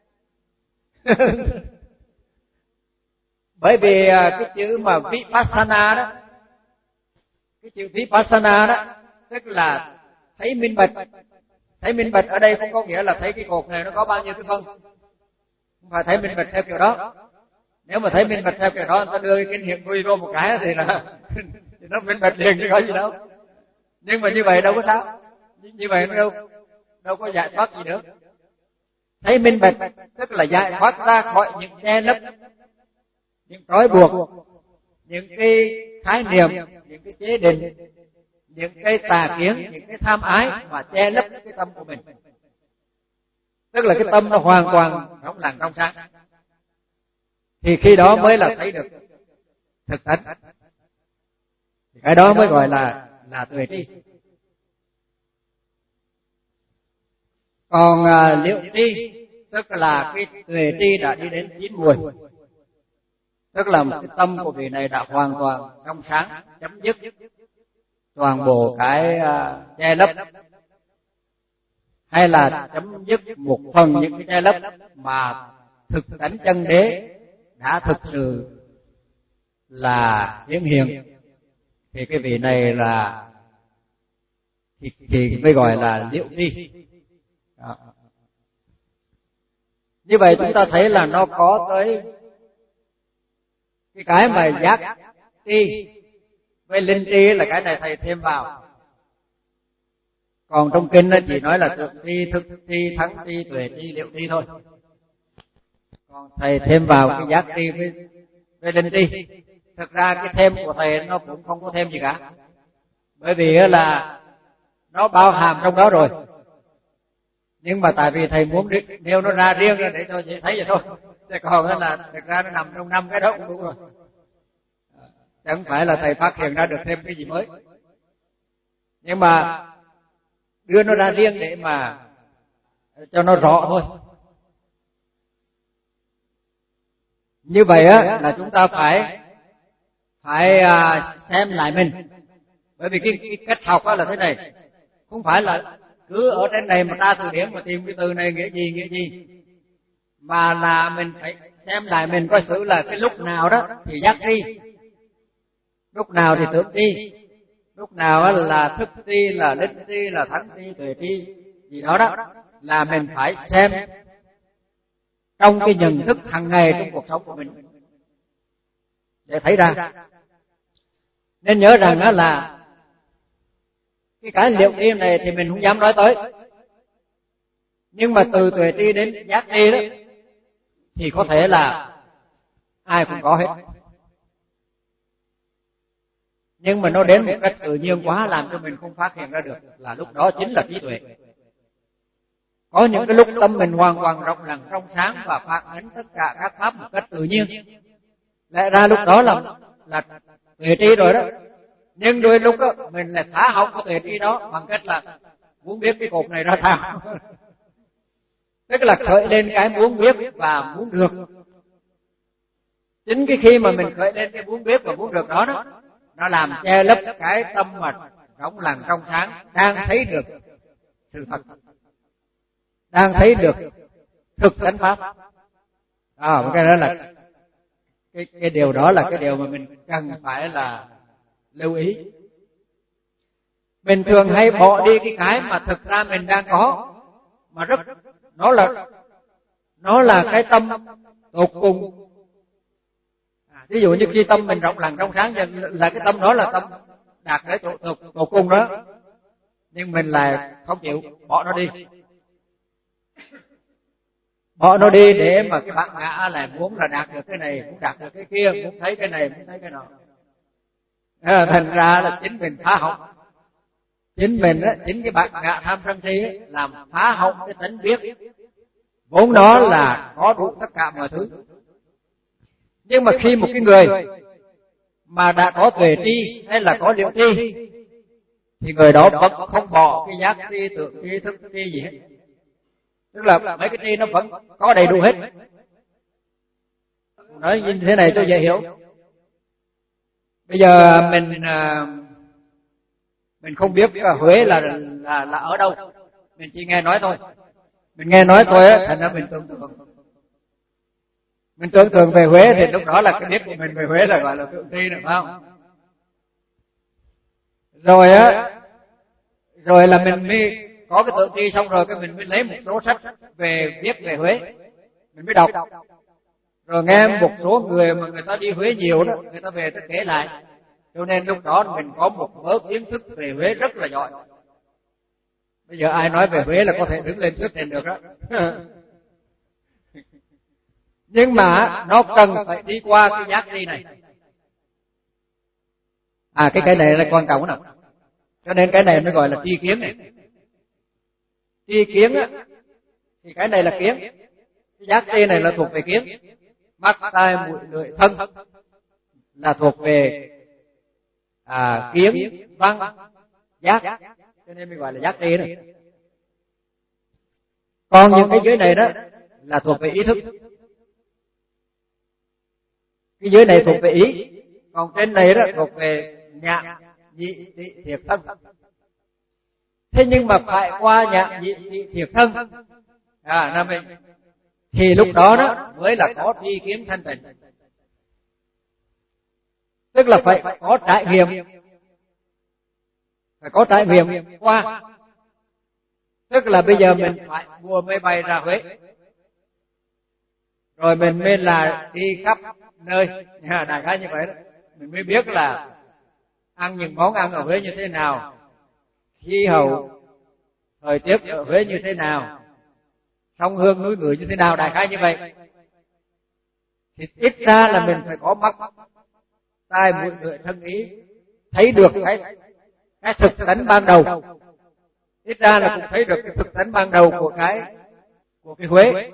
Bởi vì cái chữ mà Vipassana đó, cái chữ Vipassana đó tức là thấy minh bạch. Thấy minh bạch ở đây không có nghĩa là thấy cái cột này nó có bao nhiêu cái phân, không phải thấy minh bạch theo kiểu đó. Nếu mà thấy minh bạch theo kiểu đó, người ta đưa cái kinh nghiệm quy vô một cái thì là thì nó minh bạch liền chứ có gì đâu. Nhưng mà như vậy đâu có sao, như vậy nó đâu đâu có giải thoát gì nữa. Thấy minh bạch tức là giải thoát ra khỏi những che lấp, những trói buộc, những cái khái niệm, những cái chế định, những cái tà kiến, những cái tham ái mà che lấp cái tâm của mình. Tức là cái tâm nó hoàn toàn trong lành trong sáng, thì khi đó mới là thấy được thực tánh. Cái đó mới gọi là là tuệ tri. Còn à, liệu tri tức là cái tuệ tri đã đi đến chín mùi, tức là một cái tâm của vị này đã hoàn toàn trong sáng, chấm dứt toàn bộ cái uh, che lấp, hay là chấm dứt một phần những cái che lấp mà thực tánh chân đế đã thực sự là hiển hiện, thì cái vị này là thì, thì mới gọi là liệu tri. Như vậy chúng ta thấy là nó có tới cái cái mà giác tri với linh tri, là cái này thầy thêm vào. Còn trong kinh nó chỉ nói là tượng tri, thực tri, thắng tri, tuệ tri, liệu tri thôi. Còn thầy thêm vào cái giác tri với, với linh tri. Thực ra cái thêm của thầy nó cũng không có thêm gì cả, bởi vì là nó bao hàm trong đó rồi. Nhưng mà tại vì thầy muốn nêu nó ra riêng ra để cho dễ thấy vậy thôi. Chứ còn là thực ra nó nằm trong năm cái đó cũng đúng rồi. Chẳng phải là thầy phát hiện ra được thêm cái gì mới, nhưng mà đưa nó ra riêng để mà cho nó rõ thôi. Như vậy á là chúng ta phải phải à, xem lại mình. Bởi vì cái, cái cách học á là thế này, không phải là cứ ở trên này mà ra từ điển mà tìm cái từ này nghĩa gì nghĩa gì, mà là mình phải xem lại mình coi xử là cái lúc nào đó thì giác tri, lúc nào thì tưởng tri, lúc nào là thức tri, là linh tri, là thắng tri, tuệ tri gì đó đó, là mình phải xem trong cái nhận thức hàng ngày trong cuộc sống của mình để thấy ra. Nên nhớ rằng đó là cái cái liệu tri này thì mình không dám nói tới, nhưng mà từ tuệ tri đến giác tri đó thì có thể là ai cũng có hết. Nhưng mà nó đến một cách tự nhiên quá, làm cho mình không phát hiện ra được, là lúc đó chính là trí tuệ. Có những cái lúc tâm mình hoàn toàn rộng lặng trong sáng và phản ánh tất cả các pháp một cách tự nhiên, lẽ ra lúc đó là là tuệ tri rồi đó. Nhưng đôi lúc đó, mình lại phá hỏng cái tuệ tri đó bằng cách là muốn biết cái cột này ra sao. Tức là khởi lên cái muốn biết và muốn được. Chính cái khi mà mình khởi lên cái muốn biết và muốn được đó đó, nó làm che lấp cái tâm mà rộng lặng trong sáng, đang thấy được sự thật, đang thấy được thực tánh pháp. À, cái đó là cái, cái điều đó là cái điều mà mình cần phải là lưu ý. Mình thường hay bỏ đi cái cái mà thực ra mình đang có, mà rất nó là nó là cái tâm tột cùng. Ví dụ như khi tâm mình rộng lặng trong sáng là cái tâm đó là tâm đạt đến tột, tột, tột cùng đó, nhưng mình lại không chịu bỏ nó đi, bỏ nó đi để mà cái bản ngã lại muốn là đạt được cái này, muốn đạt được cái kia, muốn thấy cái này, muốn thấy cái nọ. À, thành ra là chính mình phá hỏng, chính mình á, chính cái bản ngã tham sân si ấy, làm phá hỏng cái tánh biết vốn nó là có đủ tất cả mọi thứ. Nhưng mà khi một cái người mà đã có tuệ tri hay là có liệu tri thì người đó vẫn không bỏ cái giác tri, tưởng tri, thức tri gì hết. Tức là mấy cái tri nó vẫn có đầy đủ hết. Nói như thế này tôi dễ hiểu. Bây giờ mình mình không biết Huế là là là ở đâu, mình chỉ nghe nói thôi. Mình nghe nói thôi á, thành ra mình tưởng tượng. Mình tưởng tượng về Huế thì lúc đó là cái biết của mình về Huế là gọi là tượng tri, được không? Rồi á, rồi là mình mới có cái tượng tri xong rồi cái mình mới lấy một số sách về viết về Huế, mình mới đọc. Rồi nghe một số người mà người ta đi Huế nhiều đó, người ta về ta kể lại. Cho nên lúc đó mình có một mớ kiến thức về Huế rất là giỏi. Bây giờ ai nói về Huế là có thể đứng lên thuyết trình được đó. Nhưng mà nó cần phải đi qua cái giác tri này. À cái cái này là quan trọng nào. Cho nên cái này mới gọi là tri kiến này. Tri kiến á, thì cái này là kiến. Cái giác tri này là thuộc về kiến. Mắt, tai, mũi, lưỡi, thân là thuộc về à, kiến, văn, giác. Cho nên mới gọi là giác tri này. Còn những cái dưới này đó là thuộc về ý thức. Cái dưới này thuộc về ý, còn trên này đó thuộc về nhạn, nhị, thị, thiệt thân. Thế nhưng mà phải qua nhạn, nhị, thị, thiệt thân à, là mình, thì lúc đó đó mới là có tri kiến thanh tịnh. Tức là phải có trải nghiệm, phải có trải nghiệm qua. Tức là bây giờ mình phải mua máy bay ra Huế, rồi mình mới là đi khắp nơi, đại khái như vậy đó, mình mới biết là ăn những món ăn ở Huế như thế nào, khí hậu, thời tiết ở Huế như thế nào, sông hương núi ngự như thế nào, đại khái như vậy. Thì ít ra là mình phải có mắt, tai, mũi, lưỡi, thân, ý, thấy được cái cái thực tánh ban đầu. Ít ra là cũng thấy được cái thực tánh ban đầu của cái của cái Huế.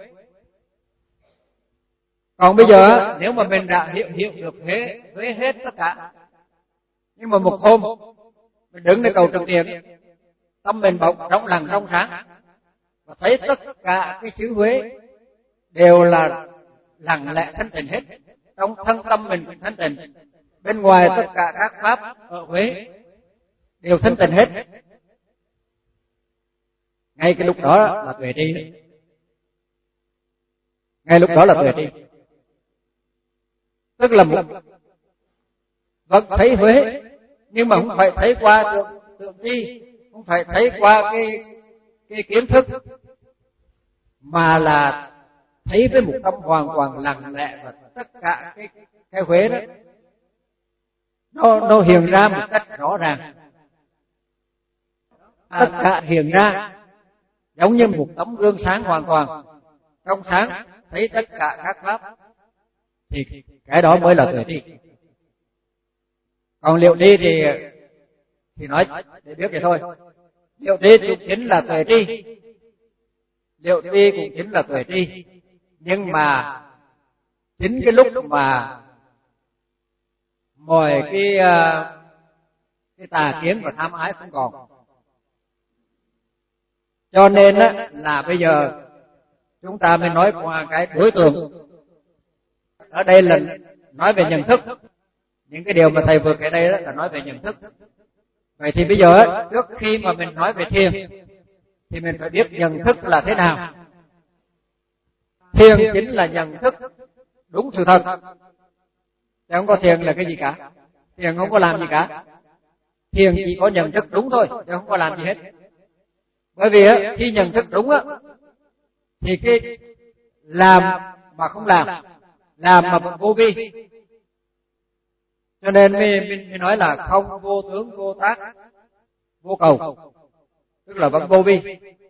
Còn bây giờ nếu mà mình đã hiểu, hiểu được Huế, Huế hết tất cả, nhưng mà một hôm mình đứngในcầu Trần Tiền, tâm mình bỗng rộng lặng trong sáng và thấy tất cả cái xứ Huế đều là lặng lẽ thanh tịnh hết, trong thân tâm mình cũng thanh tịnh, bên ngoài tất cả các pháp ở Huế đều thanh tịnh hết. Ngay cái lúc đó là tuệ tri đấy. Ngay lúc đó là tuệ tri. Tức là một vẫn thấy Huế, nhưng mà không phải thấy qua tượng, tượng tri, không phải thấy qua cái cái kiến thức, mà là thấy với một tâm hoàn toàn lặng lẽ, và tất cả cái cái Huế đó nó nó hiện ra một cách rõ ràng. Tất cả hiện ra giống như một tấm gương sáng hoàn toàn, trong sáng, thấy tất cả các pháp, thì cái đó mới là tuệ tri. Còn liệu tri thì thì nói để biết vậy thôi. Liệu tri cũng chính là tuệ tri, liệu tri cũng chính là tuệ tri, nhưng mà chính cái lúc mà mọi cái cái tà kiến và tham ái không còn, cho nên á, là bây giờ chúng ta mới nói qua cái đối tượng. Ở đây là nói về nhận thức. Những cái điều mà thầy vừa kể đây đó là nói về nhận thức. Vậy thì bây giờ á, trước khi mà mình nói về thiền thì mình phải biết nhận thức là thế nào. Thiền chính là nhận thức đúng sự thật. Chứ không có thiền là cái gì cả. Thiền không có làm gì cả. Thiền chỉ có nhận thức đúng thôi, chứ không có làm gì hết. Bởi vì á, khi nhận thức đúng á, thì cái làm mà không làm, làm mà vẫn vô vi. Cho nên mình, mình, mình nói là không vô tướng vô tác vô cầu, tức là vẫn vô vi.